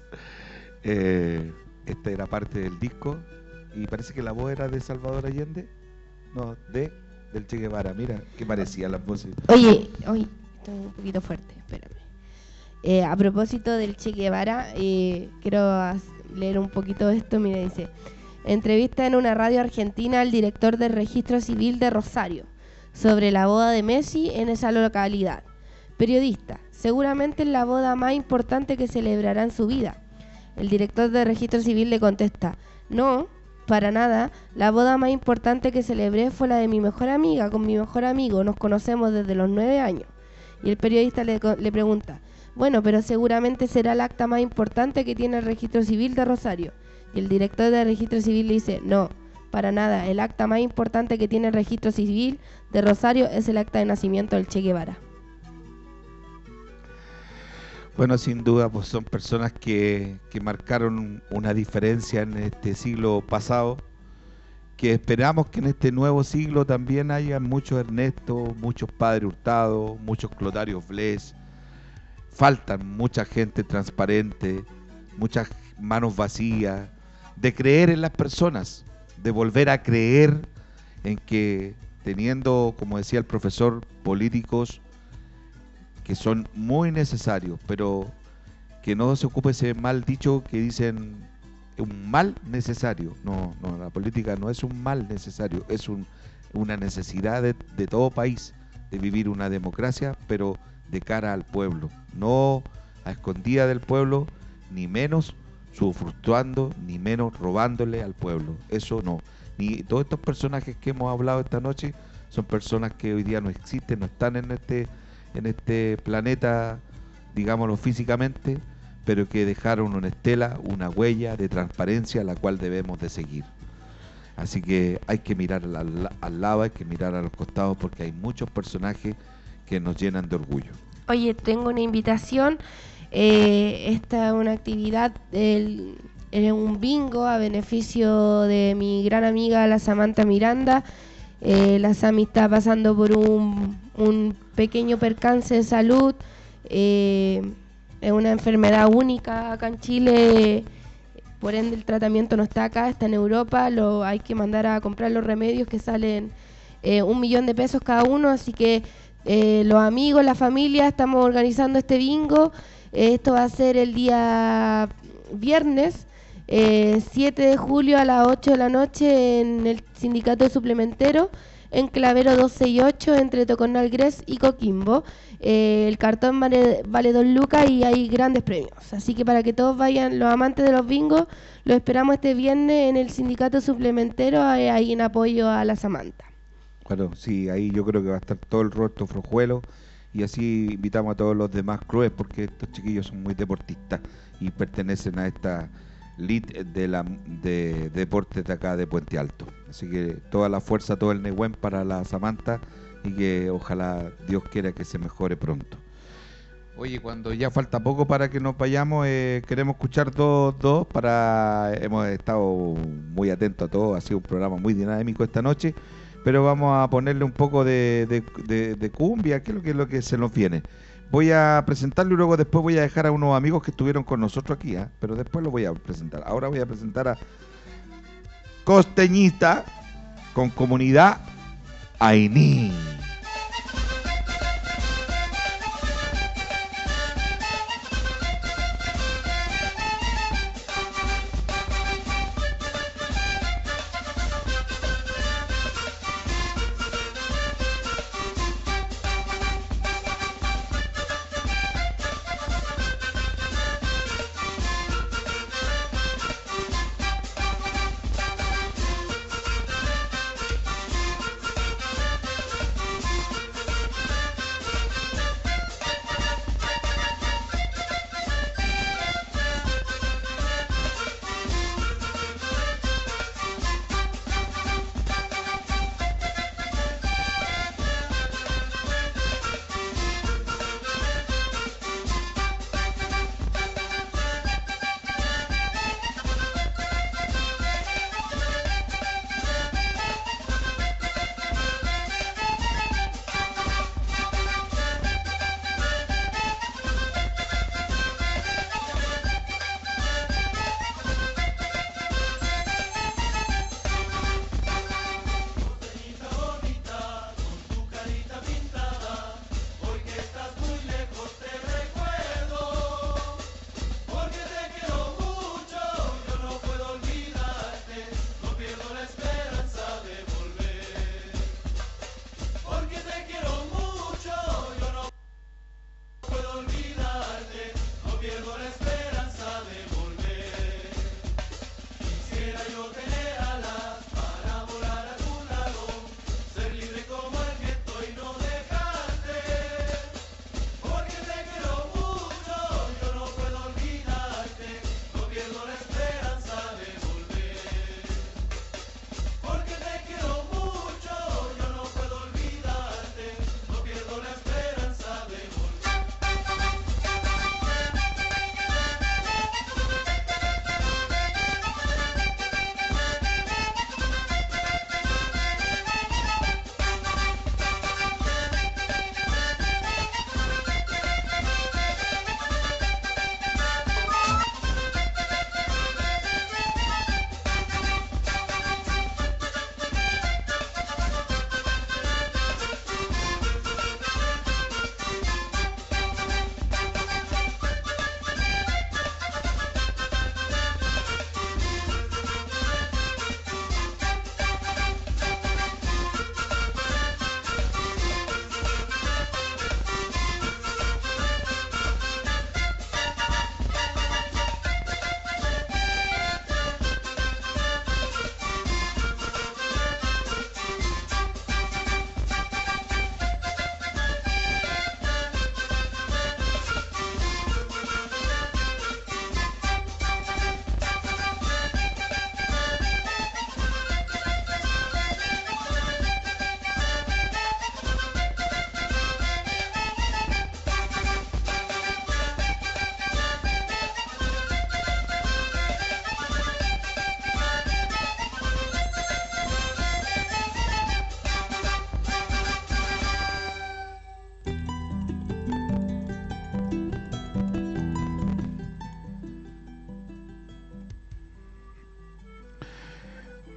Esta era parte del disco y parece que la voz era de Salvador Allende. No, del Che Guevara. Mira, qué parecía las voces. Oye, estoy un poquito fuerte, espérame. A propósito del Che Guevara, quiero leer un poquito esto. Mira, dice: entrevista en una radio argentina al director del Registro Civil de Rosario sobre la boda de Messi en esa localidad. Periodista: seguramente es la boda más importante que celebrará en su vida. El director del Registro Civil le contesta: no, para nada, la boda más importante que celebré fue la de mi mejor amiga con mi mejor amigo, nos conocemos desde los 9 años. Y el periodista le pregunta: bueno, pero seguramente será el acta más importante que tiene el Registro Civil de Rosario. Y el director del Registro Civil le dice: no, para nada, el acta más importante que tiene el Registro Civil de Rosario es el acta de nacimiento del Che Guevara. Bueno, sin duda, pues son personas que marcaron una diferencia en este siglo pasado, que esperamos que en este nuevo siglo también haya muchos Ernesto, muchos Padre Hurtado, muchos Clotario Bles, faltan mucha gente transparente, muchas manos vacías, de creer en las personas, de volver a creer en que teniendo, como decía el profesor, políticos que son muy necesarios, pero que no se ocupe ese mal dicho que dicen un mal necesario. No, la política no es un mal necesario, es una necesidad de todo país, de vivir una democracia, pero de cara al pueblo, no a escondida del pueblo, ni menos sufructuando, ni menos robándole al pueblo. Eso no. Ni todos estos personajes que hemos hablado esta noche son personas que hoy día no existen, no están en este planeta, digámoslo físicamente, pero que dejaron una estela, una huella de transparencia a la cual debemos de seguir. Así que hay que mirar al lado, hay que mirar a los costados, porque hay muchos personajes que nos llenan de orgullo. Oye, tengo una invitación. Esta es una actividad, un bingo a beneficio de mi gran amiga la Samantha Miranda. La Sami está pasando por un pequeño percance de salud. Es una enfermedad única acá en Chile, por ende el tratamiento no está acá, está en Europa. Hay que mandar a comprar los remedios que salen 1 millón de pesos cada uno, así que los amigos, la familia, estamos organizando este bingo. Esto va a ser el día viernes 7 de julio a las 8 de la noche en el Sindicato Suplementero, en Clavero 268, entre Tocornal Gres y Coquimbo. El cartón vale 2 lucas y hay grandes premios. Así que para que todos vayan, los amantes de los bingos, los esperamos este viernes en el Sindicato Suplementero, ahí en apoyo a la Samantha. Bueno, sí, ahí yo creo que va a estar todo el rostro flojuelo, y así invitamos a todos los demás clubes, porque estos chiquillos son muy deportistas y pertenecen a esta elite de deportes de acá de Puente Alto. Así que toda la fuerza, todo el Nehuen para la Samantha, y que ojalá Dios quiera que se mejore pronto. Oye, cuando ya falta poco para que nos vayamos, queremos escuchar dos. Hemos estado muy atentos a todo, ha sido un programa muy dinámico esta noche, pero vamos a ponerle un poco de cumbia, que es lo que se nos viene. Voy a presentarlo y luego después voy a dejar a unos amigos que estuvieron con nosotros aquí, pero después lo voy a presentar. Ahora voy a presentar a Costeñita con Comunidad Ainí.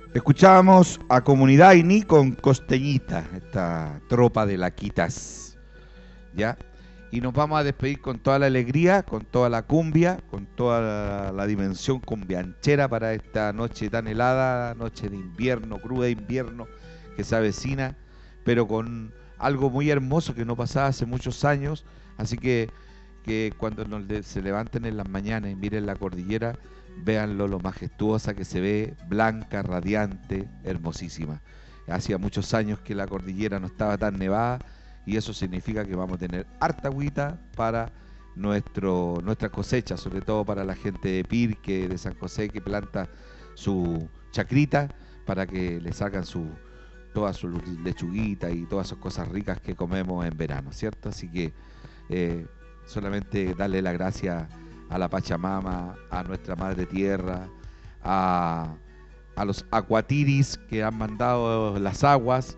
Escuchábamos a Comunidad Aini con Costeñita, esta tropa de laquitas, ¿ya? Y nos vamos a despedir con toda la alegría, con toda la cumbia, con toda la dimensión cumbianchera para esta noche tan helada, noche de invierno, cruda invierno que se avecina, pero con algo muy hermoso que no pasaba hace muchos años. Así que cuando se levanten en las mañanas y miren la cordillera, véanlo lo majestuosa que se ve, blanca, radiante, hermosísima. Hacía muchos años que la cordillera no estaba tan nevada y eso significa que vamos a tener harta agüita para nuestra cosecha, sobre todo para la gente de Pirque, de San José, que planta su chacrita para que le sacan toda su lechuguita y todas esas cosas ricas que comemos en verano, ¿cierto? Así que solamente darle la gracia a la Pachamama, a nuestra Madre Tierra, a los acuatiris que han mandado las aguas,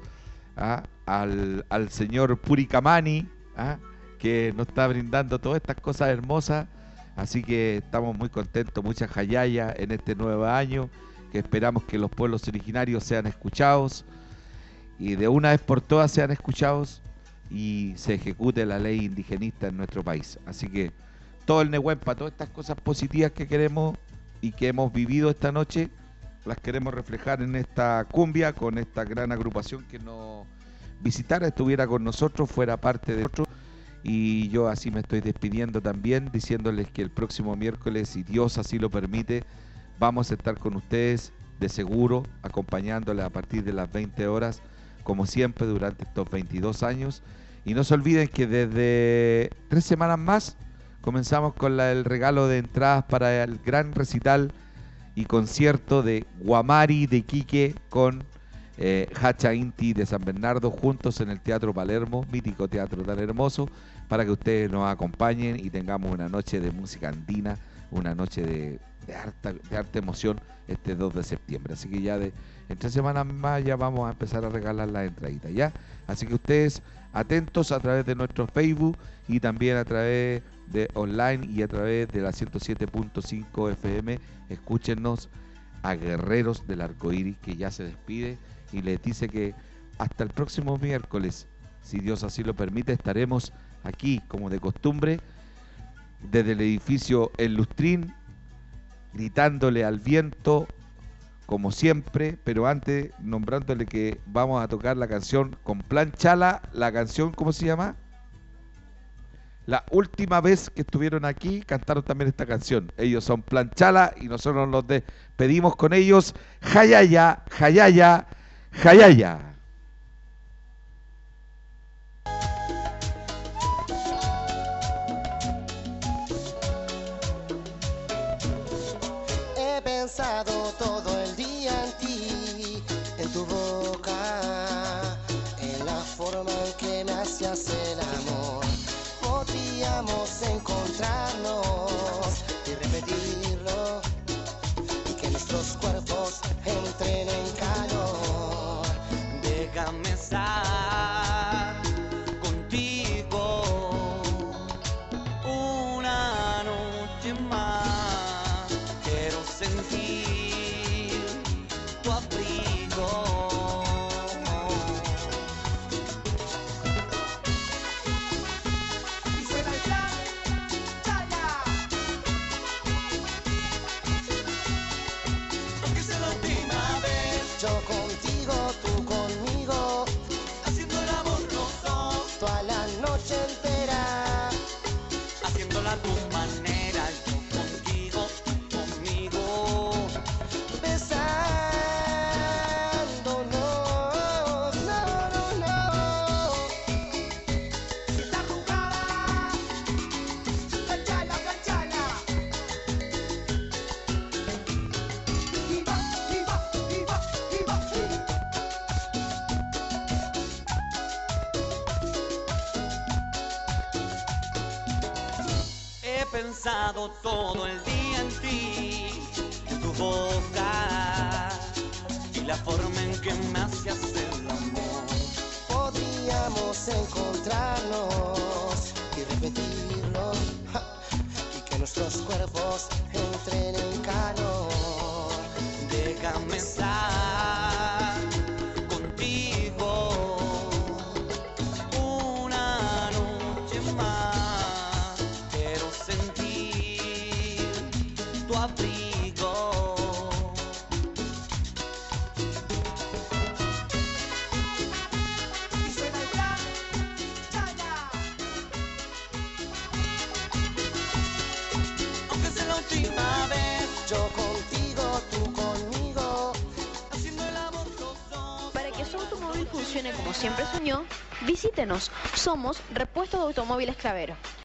al señor Puricamani, que nos está brindando todas estas cosas hermosas. Así que estamos muy contentos, muchas jayayas en este nuevo año, que esperamos que los pueblos originarios sean escuchados y de una vez por todas sean escuchados y se ejecute la ley indigenista en nuestro país. Así que todo el Nehuempa, todas estas cosas positivas que queremos y que hemos vivido esta noche, las queremos reflejar en esta cumbia con esta gran agrupación que nos visitara, estuviera con nosotros, fuera parte de nosotros. Y yo así me estoy despidiendo también, diciéndoles que el próximo miércoles, si Dios así lo permite, vamos a estar con ustedes de seguro, acompañándoles a partir de las 20 horas, como siempre durante estos 22 años. Y no se olviden que desde 3 semanas más comenzamos con el regalo de entradas para el gran recital y concierto de Guamari de Iquique con Hacha Inti de San Bernardo, juntos en el Teatro Palermo, mítico teatro tan hermoso, para que ustedes nos acompañen y tengamos una noche de música andina, una noche de harta emoción este 2 de septiembre. Así que ya en 3 semanas más ya vamos a empezar a regalar las entraditas, ¿ya? Así que ustedes atentos a través de nuestro Facebook y también a través de online y a través de la 107.5 FM. Escúchenos a Guerreros del Arcoíris, que ya se despide y les dice que hasta el próximo miércoles, si Dios así lo permite, estaremos aquí como de costumbre desde el edificio El Lustrín, gritándole al viento como siempre, pero antes nombrándole que vamos a tocar la canción con Plan Chala, la canción, ¿cómo se llama? La última vez que estuvieron aquí cantaron también esta canción. Ellos son Plan Chala y nosotros nos despedimos con ellos. Jayaya, jayaya, jayaya. He pensado todo el día en ti, en tu boca, en la forma en que me hacías el amor. Podríamos encontrarnos y repetirlo, y que nuestros cuerpos entren en calor. Déjame estar contigo una noche más. Quiero sentir tu abrigo. Yo contigo, tú conmigo, haciendo el amor los dos, toda la noche entera, haciéndola a tu manera, yo contigo, conmigo, besándonos, no, no, no. La jugada, canchala, canchala. He pensado todo el día en ti, en tu boca y la forma en que me hacías el amor. Podríamos encontrarnos y repetirlo, y que nuestros cuerpos entren en calor. Déjame estar su automóvil funcione como siempre soñó, visítenos. Somos Repuestos de Automóviles Clavero.